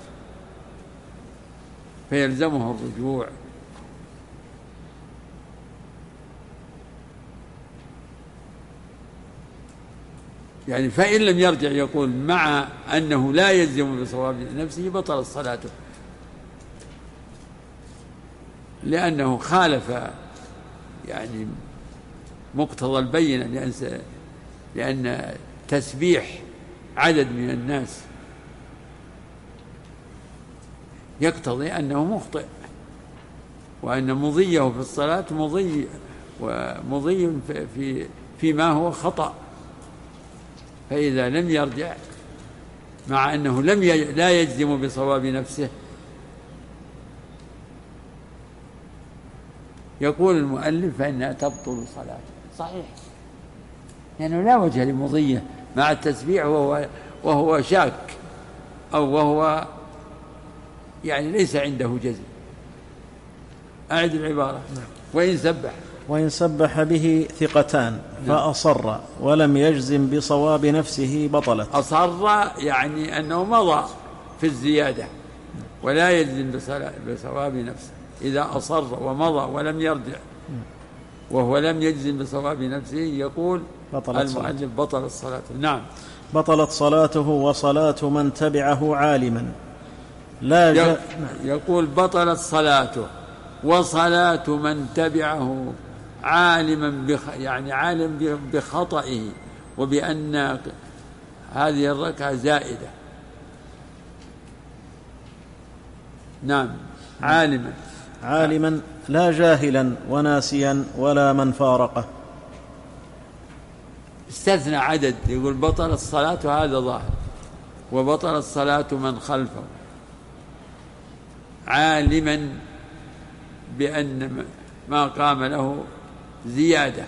فيلزمه الرجوع. يعني فإن لم يرجع يقول مع أنه لا يلزم بصواب نفسه بطل صلاته، لأنه خالف يعني مقتضى البينة، لأن لأن تسبيح عدد من الناس يقتضي أنه مخطئ، وأن مضيه في الصلاة مضي ومضي في فيما هو خطأ. فإذا لم يرجع مع أنه لم ي... لا يجزم بصواب نفسه، يقول المؤلف فإنها تبطل صلاته. صحيح، لأنه يعني لا وجه لمضيه مع التسبيح وهو, وهو شاك أو وهو يعني ليس عنده جزم. أعد العبارة. وإن سبح وإن سبح به ثقتان فأصر ولم يجزم بصواب نفسه بطلت. أصر يعني أنه مضى في الزيادة ولا يجزم بصواب نفسه. إذا أصر ومضى ولم يرجع وهو لم يجزم بصواب نفسه يقول المؤلف بطل الصلاة. نعم، بطلت صلاته وصلاة من تبعه عالما. لا يقول بطلت صلاته وصلاة من تبعه عالما بخ يعني عالم بخطئه وبأن هذه الركعة زائدة. نعم، عالما عالما لا جاهلا وناسيا ولا من فارقه. استثنى عدد، يقول بطل الصلاة، هذا ظاهر، وبطل الصلاة من خلفه عالما بأن ما قام له زيادة.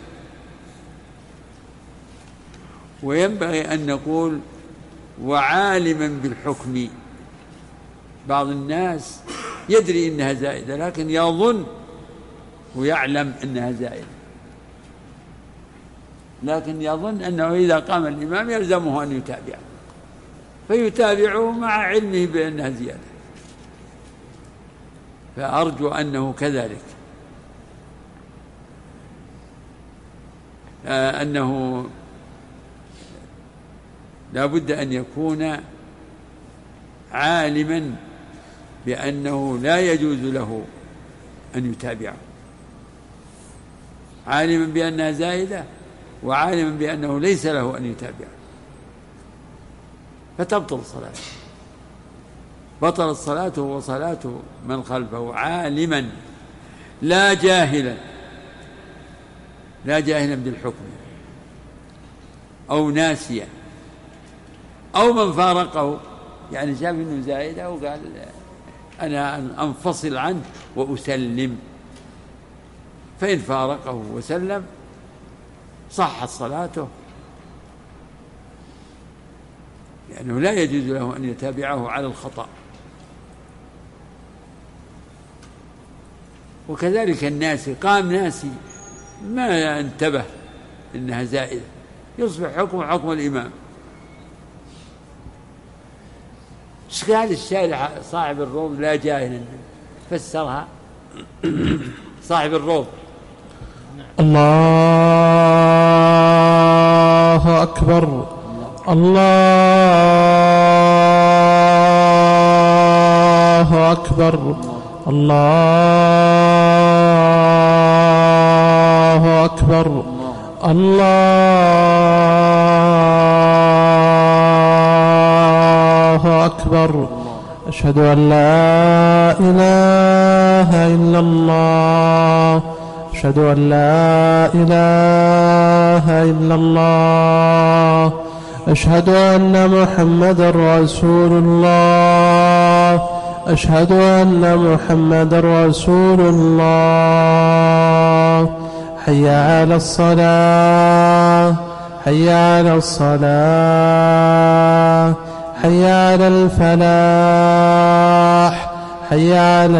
وينبغي أن نقول وعالما بالحكم. بعض الناس يدري إنها زائدة لكن يظن ويعلم أنها زائدة، لكن يظن أنه إذا قام الإمام يلزمه أن يتابعه فيتابعه مع علمه بأنها زيادة. فأرجو أنه كذلك، آه أنه لا بد أن يكون عالما بأنه لا يجوز له أن يتابعه، عالما بأنها زائدة وعالما بأنه ليس له أن يتابعه، فتبطل صلاته. بطل الصلاة وصلاة من خلفه عالما لا جاهلا، لا جاهلا بالحكم أو ناسيا أو من فارقه، يعني شاف إنه زائدة وقال أنا أنفصل عنه وأسلم، فإن فارقه وسلم صحت صلاته، لأنه لا يجوز له أن يتابعه على الخطأ. وكذلك الناسي، قام ناسي ما انتبه إنها زائدة يصبح حكم حكم الإمام. ايش قال الشارح صاحب الروض لا جاهلا؟ فسرها صاحب الروض. الله أكبر، الله أكبر، الله أكبر، الله أكبر. أشهد أن لا إله إلا الله، أشهد أن لا إله إلا الله، أشهد أن محمدا رسول الله، أشهد أن محمدا رسول الله. حي على الصلاة، حي على الصلاة، حي على الفلاح، حي على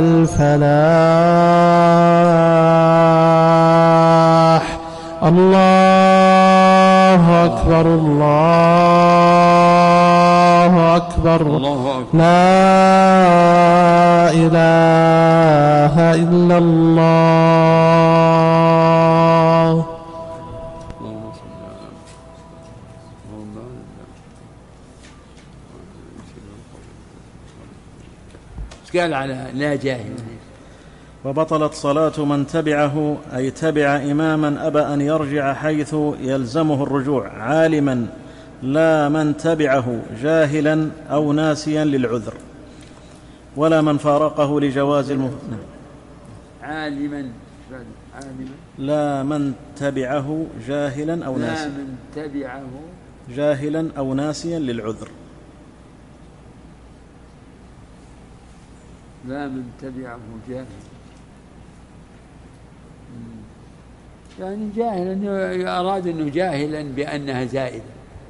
الفلاح. الله أكبر، الله أكبر، لا إله إلا الله. قال على لا جاهل وبطلت صلاة من تبعه أي تبع إماما أبى أن يرجع حيث يلزمه الرجوع عالما، لا من تبعه جاهلا أو ناسيا للعذر، ولا من فارقه لجواز الم... عالما عالما لا من تبعه جاهلا أو لا ناسيا من تبعه جاهلا أو ناسيا للعذر لا من تبعه جاهل، يعني جاهلا أراد أنه جاهلا بأنها زائدة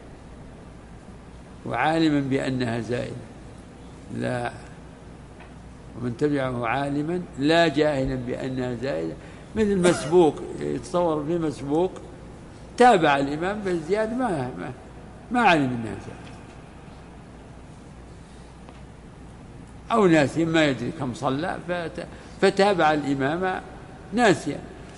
وعالما بأنها زائدة، لا ومن تبعه عالما لا جاهلا بأنها زائدة، مثل مسبوق، يتصور في مسبوق تابع الإمام بالزيادة ما ما, ما علم أنها زائدة، أو ناسي ما يدري كم صلى فتابع الإمام ناسيا،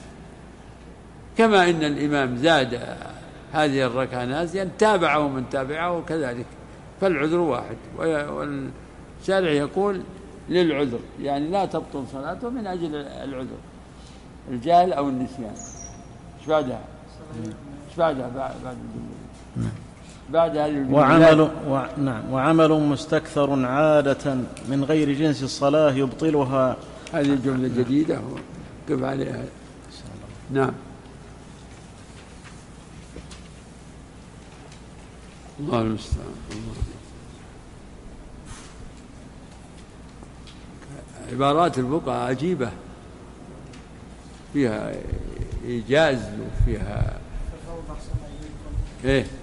كما إن الإمام زاد هذه الركعة ناسيا تابعه من تابعه كذلك، فالعذر واحد. والشارع يقول للعذر، يعني لا تبطل صلاته من أجل العذر، الجهل أو النسيان. ايش بعدها؟ ايش بعدها بعد بعد هذه وعمل و... نعم وعمل مستكثر عادة من غير جنس الصلاة يبطلها. هذه الجملة جديدة وقف عليها. نعم. الله المستعان. عبارات الفقهاء عجيبة، فيها إيجاز وفيها إيه.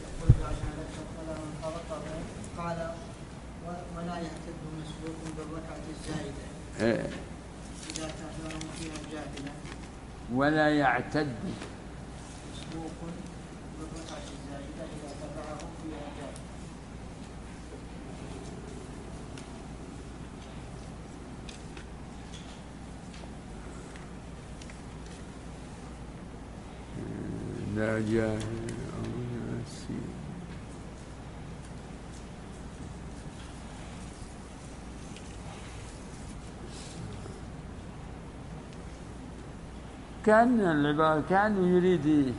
قال ولا يعتد مسبوق بالركعة الزائدة إيه. إذا تعذرهم فيها جاهلا، ولا يعتد مسبوق بالركعة الزائدة إذا تبعهم فيها جاهلا. لا جاهل أو ناسي. كان العبارة كان يريد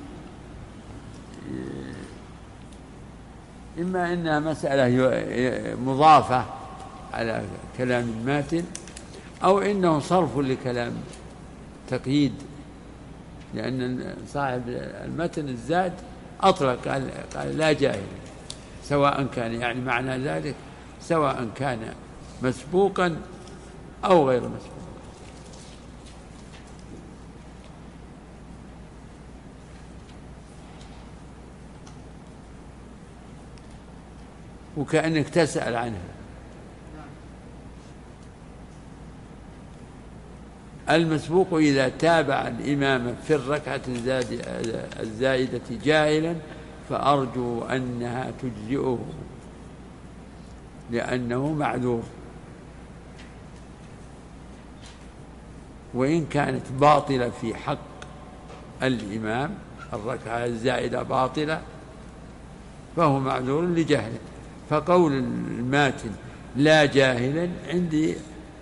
إما إنها مسألة مضافة على كلام الماتن، أو إنه صرف لكلام تقييد، لأن صاحب المتن الزاد أطلق قال, قال لا جاهل، سواء كان يعني معنى ذلك سواء كان مسبوقا أو غير مسبوق. وكأنك تسأل عنها. المسبوق إذا تابع الإمام في الركعة الزائدة جاهلا فأرجو أنها تجزئه لأنه معذور، وإن كانت باطلة في حق الإمام الركعة الزائدة باطلة فهو معذور لجهله. فقول الماتن لا جاهلا عندي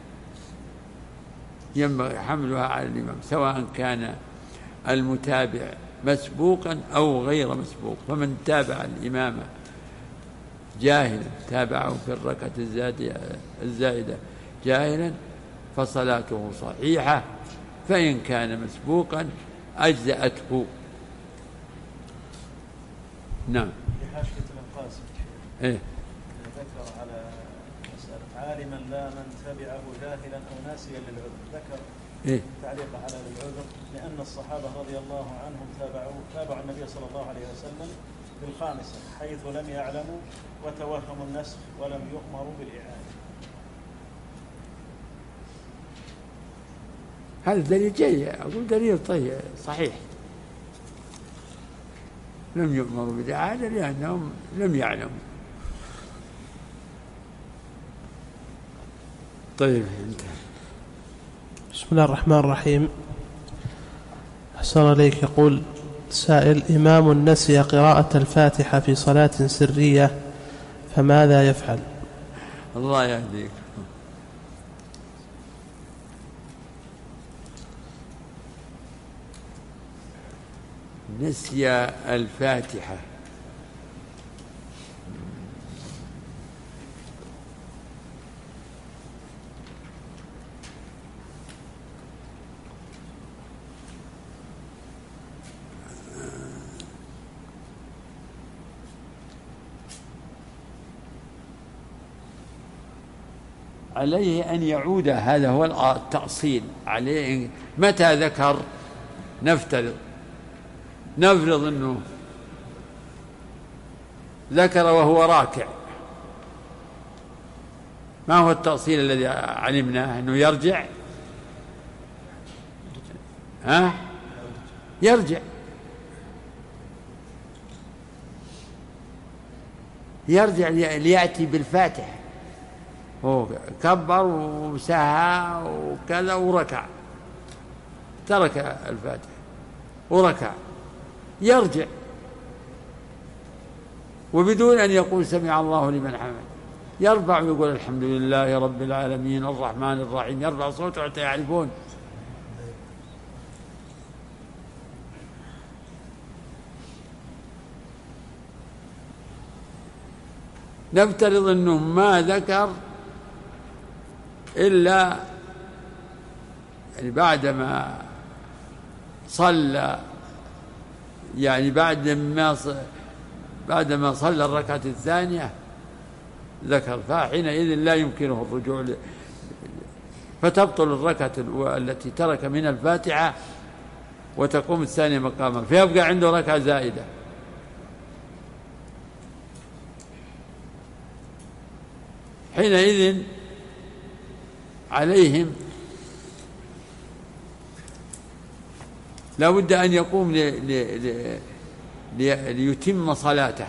ينبغي حملها على الإمام، سواء كان المتابع مسبوقا أو غير مسبوق. فمن تابع الإمام جاهلا تابعه في الركعة الزائدة جاهلا فصلاته صحيحة، فإن كان مسبوقا أجزأته. نعم. لحاشية القاسم إيه؟ ذكر على مسألة عالما لا من تبعه جاهلا أو ناسيا للعذر، ذكر إيه؟ تعليق على العذر لأن الصحابة رضي الله عنهم تابعوا تابعوا النبي صلى الله عليه وسلم بالخامسة حيث لم يعلموا وتوهموا النسخ ولم يؤمروا بالإعادة. هذا دليل جيد، أقول دليل طيب صحيح، لم يؤمروا بالإعادة لأنهم لم يعلموا. طيب انت. بسم الله الرحمن الرحيم. أحسن عليك. يقول سائل: إمام نسي قراءة الفاتحة في صلاة سرية فماذا يفعل؟ الله يهديك. نسي الفاتحة عليه أن يعود، هذا هو التأصيل عليه. متى ذكر؟ نفترض نفرض أنه ذكر وهو راكع، ما هو التأصيل الذي علمناه؟ أنه يرجع، ها؟ يرجع يرجع ليأتي بالفاتحة. هو كبر وسهى وكذا وركع، ترك الفاتحة وركع، يرجع وبدون أن يقول سمع الله لمن حمده، يرفع ويقول الحمد لله رب العالمين الرحمن الرحيم، يرفع صوته حتى يعرفون. نفترض أنه ما ذكر إلا يعني بعدما صلى، يعني بعد ما بعدما صلى الركعة الثانية ذكر، فحينئذ لا يمكنه الرجوع، فتبطل الركعة التي ترك من الفاتحة وتقوم الثانية مقامها، فيبقى عنده ركعة زائدة. حينئذ عليهم لا بد أن يقوم لي لي لي ليتم صلاته،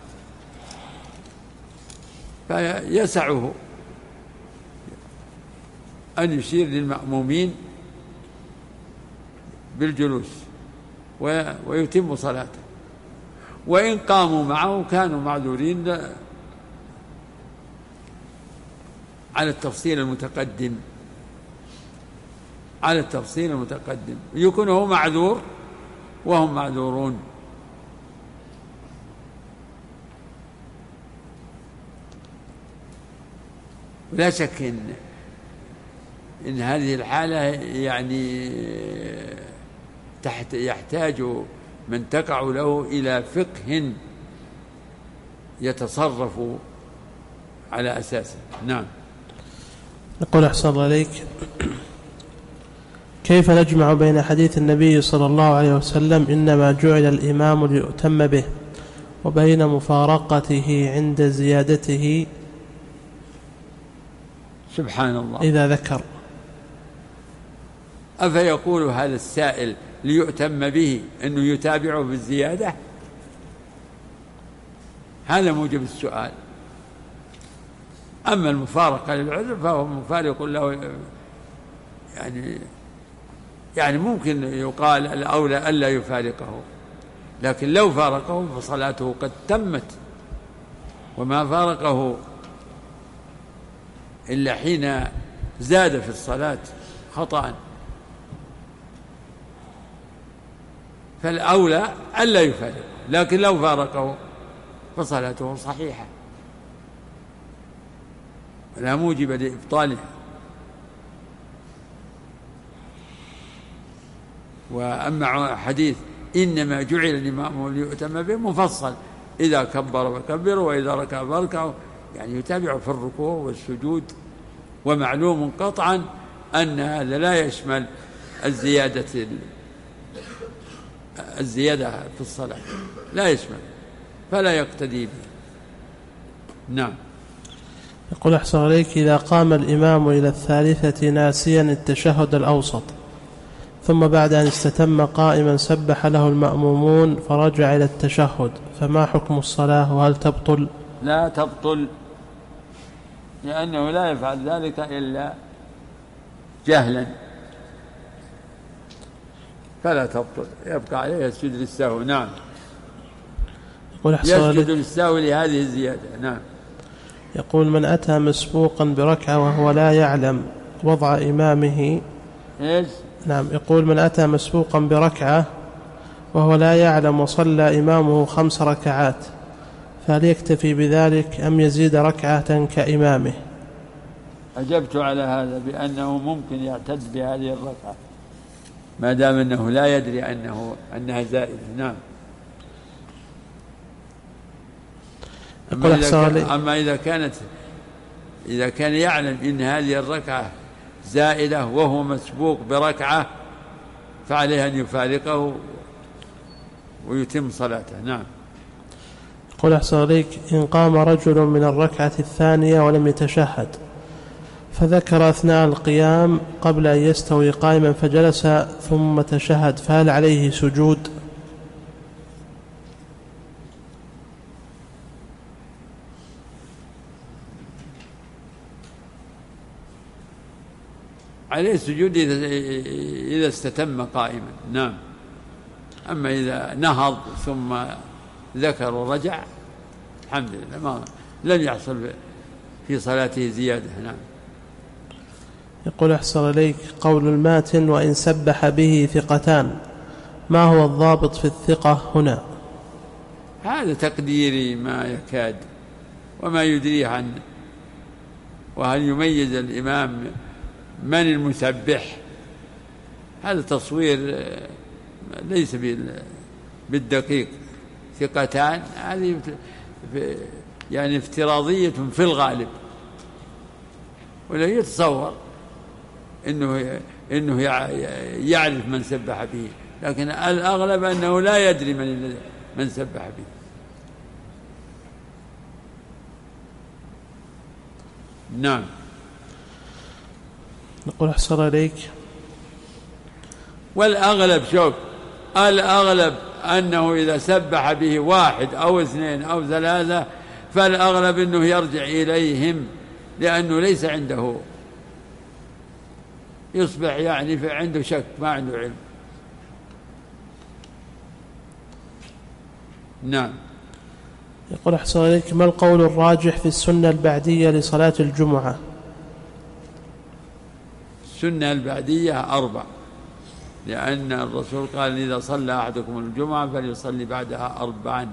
فيسعه أن يشير للمأمومين بالجلوس ويتم صلاته، وإن قاموا معه كانوا معذورين على التفصيل المتقدم على التفصيل المتقدم يكون هو معذور وهم معذورون. لا شك إن, إن هذه الحالة يعني تحت يحتاج من تقع له إلى فقه يتصرف على أساسه. نعم. يقول أحسن الله عليك، كيف نجمع بين حديث النبي صلى الله عليه وسلم إنما جعل الإمام ليؤتم به وبين مفارقته عند زيادته سبحان الله إذا ذكر؟ أفيقول هذا السائل ليؤتم به أنه يتابعه بالزيادة؟ هذا موجب السؤال. أما المفارقة للعذر فهو مفارق له، يعني يعني ممكن يقال الأولى ألا يفارقه، لكن لو فارقه فصلاته قد تمت، وما فارقه إلا حين زاد في الصلاة خطأ، فالأولى ألا يفارقه، لكن لو فارقه فصلاته صحيحة لا موجب لإبطالها. وأما حديث إنما جعل الإمام ليؤتم به مفصل، إذا كبر فكبر وإذا ركع فاركعوا، يعني يتابع في الركوع والسجود. ومعلوم قطعا أن هذا لا يشمل الزيادة الزيادة في الصلاة، لا يشمل، فلا يقتدي به. نعم. يقول أحسن عليك، إذا قام الإمام إلى الثالثة ناسيا التشهد الأوسط ثم بعد أن استتم قائما سبح له المأمومون فرجع إلى التشهد، فما حكم الصلاة وهل تبطل؟ لا تبطل، لأنه لا يفعل ذلك إلا جهلا، فلا تبطل، يبقى عليه يسجد للسهو. نعم. يسجد للسهو لهذه الزيادة. نعم. يقول من أتى مسبوقا بركعة وهو لا يعلم وضع إمامه. إيش؟ نعم. يقول من أتى مسبوقا بركعة وهو لا يعلم وصلى إمامه خمس ركعات، فهل يكتفي بذلك أم يزيد ركعة كإمامه؟ أجبت على هذا بأنه ممكن يعتد بهذه الركعة ما دام أنه لا يدري أنه أنها زائدة. نعم. أما إذا, كان أما إذا كانت إذا كان يعلم أن هذه الركعة زائدة وهو مسبوق بركعة فعليه أن يفارقه ويتم صلاته. نعم. قل أحسن عليك، إن قام رجل من الركعة الثانية ولم يتشهد فذكر أثناء القيام قبل أن يستوي قائما فجلس ثم تشهد، فهل عليه سجود؟ عليه سجود إذا استتم قائما. نعم. أما إذا نهض ثم ذكر ورجع الحمد لله ما لم يحصل في صلاته زيادة. نعم. يقول أحسن إليك، قول الماتن وإن سبح به ثقتان، ما هو الضابط في الثقة هنا؟ هذا تقديري ما يكاد وما يدريه عنه، وهل يميز الإمام من المسبح هذا تصوير ليس بالدقيق. ثقتان هذه يعني افتراضية في الغالب، ولا يتصور إنه إنه يعرف من سبح به، لكن الأغلب أنه لا يدري من من سبح به. نعم. نقول أحسن إليك، والأغلب شوف الأغلب أنه إذا سبح به واحد أو اثنين أو ثلاثة فالأغلب أنه يرجع إليهم، لأنه ليس عنده يصبح يعني عنده شك ما عنده علم. نعم. يقول أحسن إليك، ما القول الراجح في السنة البعدية لصلاة الجمعة؟ السنة البعدية أربع، لأن الرسول قال إذا صلى أحدكم الجمعة فليصلي بعدها أربعا،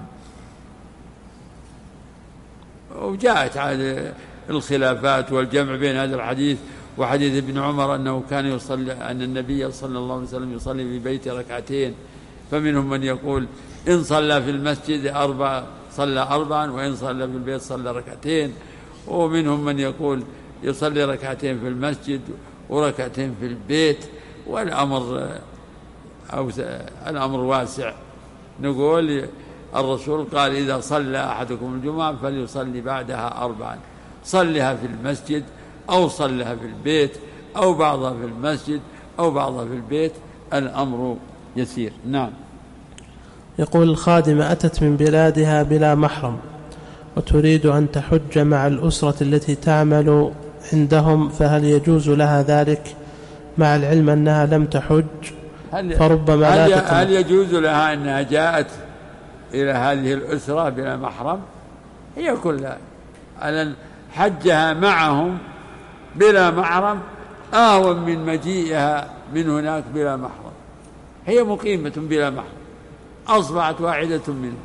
وجاءت على الخلافات والجمع بين هذا الحديث وحديث ابن عمر أنه كان يصلي أن النبي صلى الله عليه وسلم يصلي في بيت ركعتين، فمنهم من يقول إن صلى في المسجد أربع صلى أربعا، وإن صلى في البيت صلى ركعتين، ومنهم من يقول يصلي ركعتين في المسجد وركعتين في البيت، والأمر أو الأمر واسع. نقول الرسول قال إذا صلى أحدكم الجمعة فليصلي بعدها أربعا، صلها في المسجد أو صلها في البيت أو بعضها في المسجد أو بعضها في البيت، الأمر يسير. نعم. يقول الخادمة أتت من بلادها بلا محرم وتريد أن تحج مع الأسرة التي تعمل عندهم، فهل يجوز لها ذلك مع العلم أنها لم تحج؟ فربما هل, لا هل يجوز لها أنها جاءت إلى هذه الأسرة بلا محرم؟ هي كلها أن حجها معهم بلا محرم أهون من مجيئها من هناك بلا محرم. هي مقيمة بلا محرم، أصبحت واحدة منهم.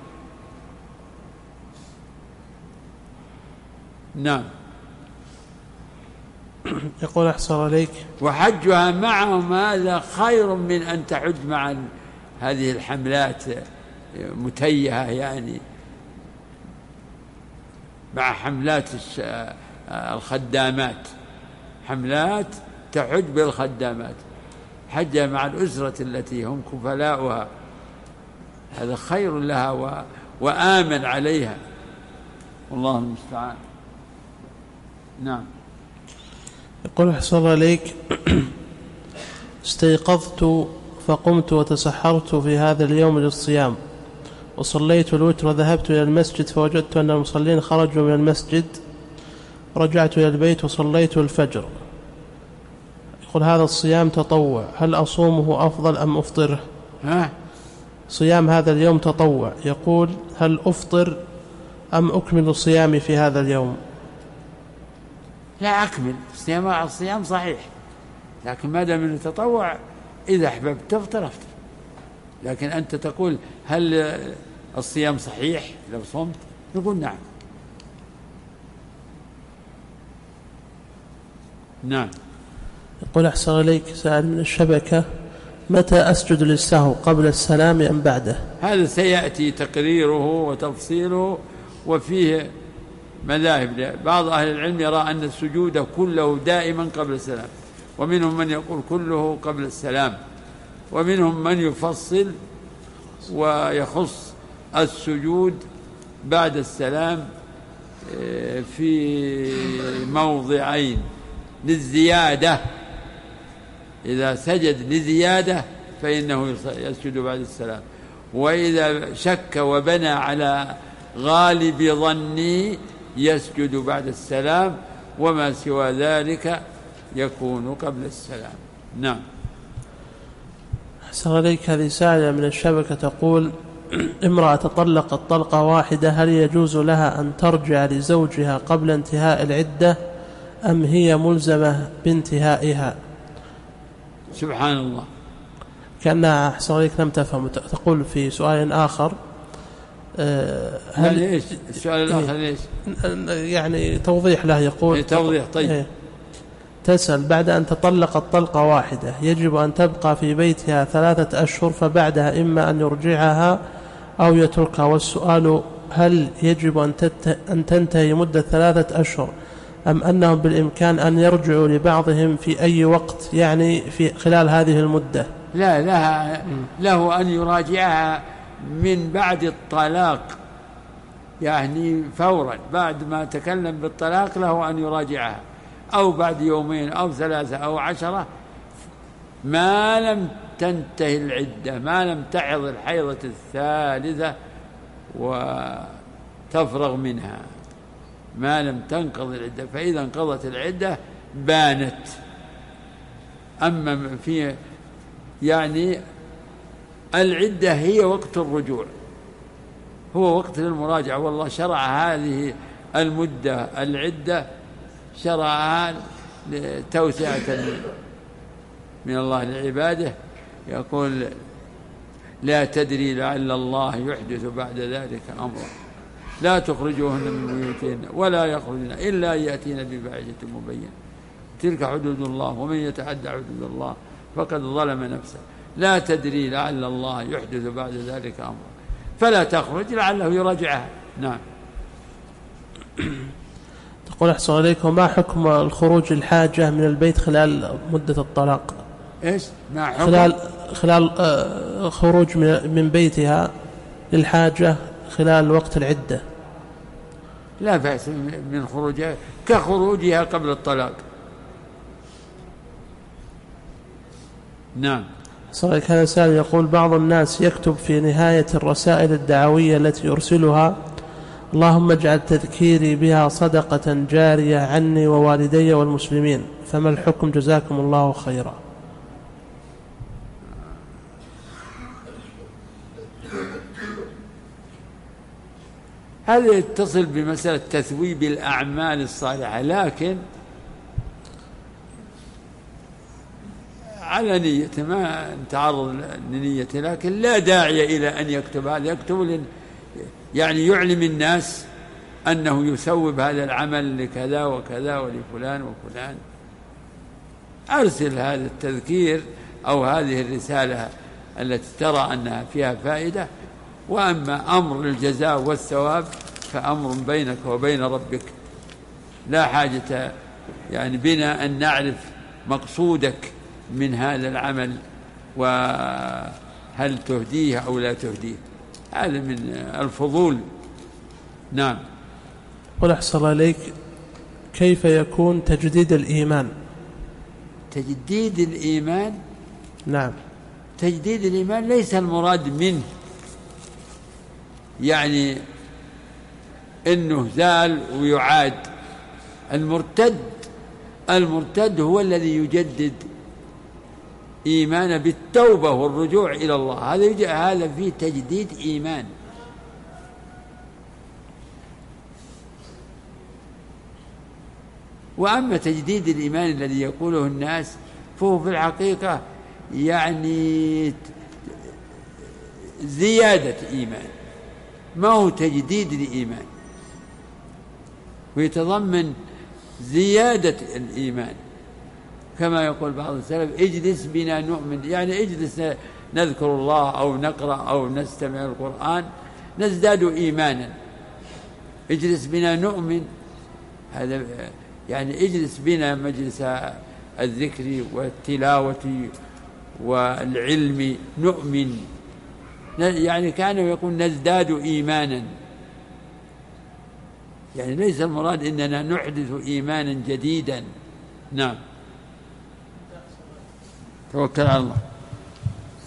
نعم. يقول أحسن عليك، وحجها معهم هذا خير من أن تحج مع هذه الحملات متيهة، يعني مع حملات الخدامات، حملات تحج بالخدامات. حجها مع الأسرة التي هم كفلاؤها هذا خير لها و... وآمن عليها، والله المستعان. نعم. يقول أحسن عليك، استيقظت فقمت وتسحرت في هذا اليوم للصيام وصليت الوتر وذهبت إلى المسجد فوجدت أن المصلين خرجوا من المسجد، رجعت إلى البيت وصليت الفجر. يقول هذا الصيام تطوع، هل أصومه أفضل أم أفطره؟ ها؟ صيام هذا اليوم تطوع، يقول هل أفطر أم أكمل صيامي في هذا اليوم؟ لا، أكمل الصيام. الصيام صحيح، لكن ما دام انه تطوع إذا أحببت تفطر أفطر. لكن أنت تقول هل الصيام صحيح لو صمت؟ نقول نعم. نعم. يقول أحسن إليك سائل من الشبكة: متى أسجد للسهو، قبل السلام أم بعده؟ هذا سيأتي تقريره وتفصيله، وفيه مذاهب. بعض أهل العلم يرى أن السجود كله دائما قبل السلام، ومنهم من يقول كله قبل السلام، ومنهم من يفصل ويخص السجود بعد السلام في موضعين: للزيادة، إذا سجد لزيادة فإنه يسجد بعد السلام، وإذا شك وبنى على غالب ظني يسجد بعد السلام، وما سوى ذلك يكون قبل السلام. نعم. أحسن عليك. هذه سائلة من الشبكة تقول: امرأة طلقت طلقة واحدة، هل يجوز لها أن ترجع لزوجها قبل انتهاء العدة أم هي ملزمة بانتهائها؟ سبحان الله. كأنها أحسن عليك لم تفهم. تقول في سؤال آخر: هل إيش السؤال الآخر ليش؟ يعني توضيح له. يقول توضيح. طيب. إيه؟ تسأل: بعد أن تطلقت طلقة واحدة يجب أن تبقى في بيتها ثلاثة أشهر، فبعدها إما أن يرجعها أو يتركها، والسؤال: هل يجب أن تنتهي مدة ثلاثة أشهر أم أنهم بالإمكان أن يرجعوا لبعضهم في أي وقت، يعني في خلال هذه المدة؟ لا، لها له أن يراجعها من بعد الطلاق، يعني فورا بعد ما تكلم بالطلاق له أن يراجعها، أو بعد يومين أو ثلاثة أو عشرة، ما لم تنتهي العدة، ما لم تعظ الحيضة الثالثة وتفرغ منها، ما لم تنقض العدة. فإذا انقضت العدة بانت. أما في يعني العدة هي وقت الرجوع، هو وقت المراجعة، والله شرع هذه المدة العدة شرعها توسعة من الله لعباده. يقول: لا تدري لعل الله يحدث بعد ذلك أمرا، لا تخرجوهن من بيوتهن ولا يخرجن إلا يأتين بفاحشة مبينة، تلك حدود الله، ومن يتعدى حدود الله فقد ظلم نفسه، لا تدري لعل الله يحدث بعد ذلك أمرا، فلا تخرج لعله يراجعها. نعم. تقول: أحسن عليكم، ما حكم الخروج الحاجة من البيت خلال مدة الطلاق؟ إيش؟ ما حكم خلال خلال آه خروج من بيتها للحاجة خلال وقت العدة؟ لا بأس من خروجها كخروجها قبل الطلاق. نعم. صحيح. هذا سائل يقول: بعض الناس يكتب في نهاية الرسائل الدعوية التي يرسلها: اللهم اجعل تذكيري بها صدقة جارية عني ووالدي والمسلمين، فما الحكم جزاكم الله خيرا؟ هذا يتصل بمسألة تثويب الأعمال الصالحة، لكن على نيته، ما نتعرض لنيته، لكن لا داعي إلى أن يكتب هذا. يكتب يعني يعلم الناس أنه يثوب هذا العمل لكذا وكذا ولفلان وفلان. أرسل هذا التذكير أو هذه الرسالة التي ترى أنها فيها فائدة، وأما أمر الجزاء والثواب فأمر بينك وبين ربك، لا حاجة يعني بنا أن نعرف مقصودك من هذا العمل وهل تهديه أو لا تهديه، هذا من الفضول. نعم. قل أحسن عليك، كيف يكون تجديد الإيمان؟ تجديد الإيمان؟ نعم. تجديد الإيمان ليس المراد منه يعني إنه زال ويعاد. المرتد المرتد هو الذي يجدد إيمانه بالتوبة والرجوع إلى الله، هذا هذا فيه تجديد إيمان. وأما تجديد الإيمان الذي يقوله الناس فهو في الحقيقة يعني زيادة إيمان، ما هو تجديد لإيمان، ويتضمن زيادة الإيمان، كما يقول بعض السلف اجلس بنا نؤمن، يعني اجلس نذكر الله أو نقرأ أو نستمع القرآن نزداد إيمانا. اجلس بنا نؤمن، هذا يعني اجلس بنا مجلس الذكر والتلاوة والعلم نؤمن، يعني كانوا يقول نزداد إيمانا، يعني ليس المراد إننا نحدث إيمانا جديدا. نعم، توكل على الله.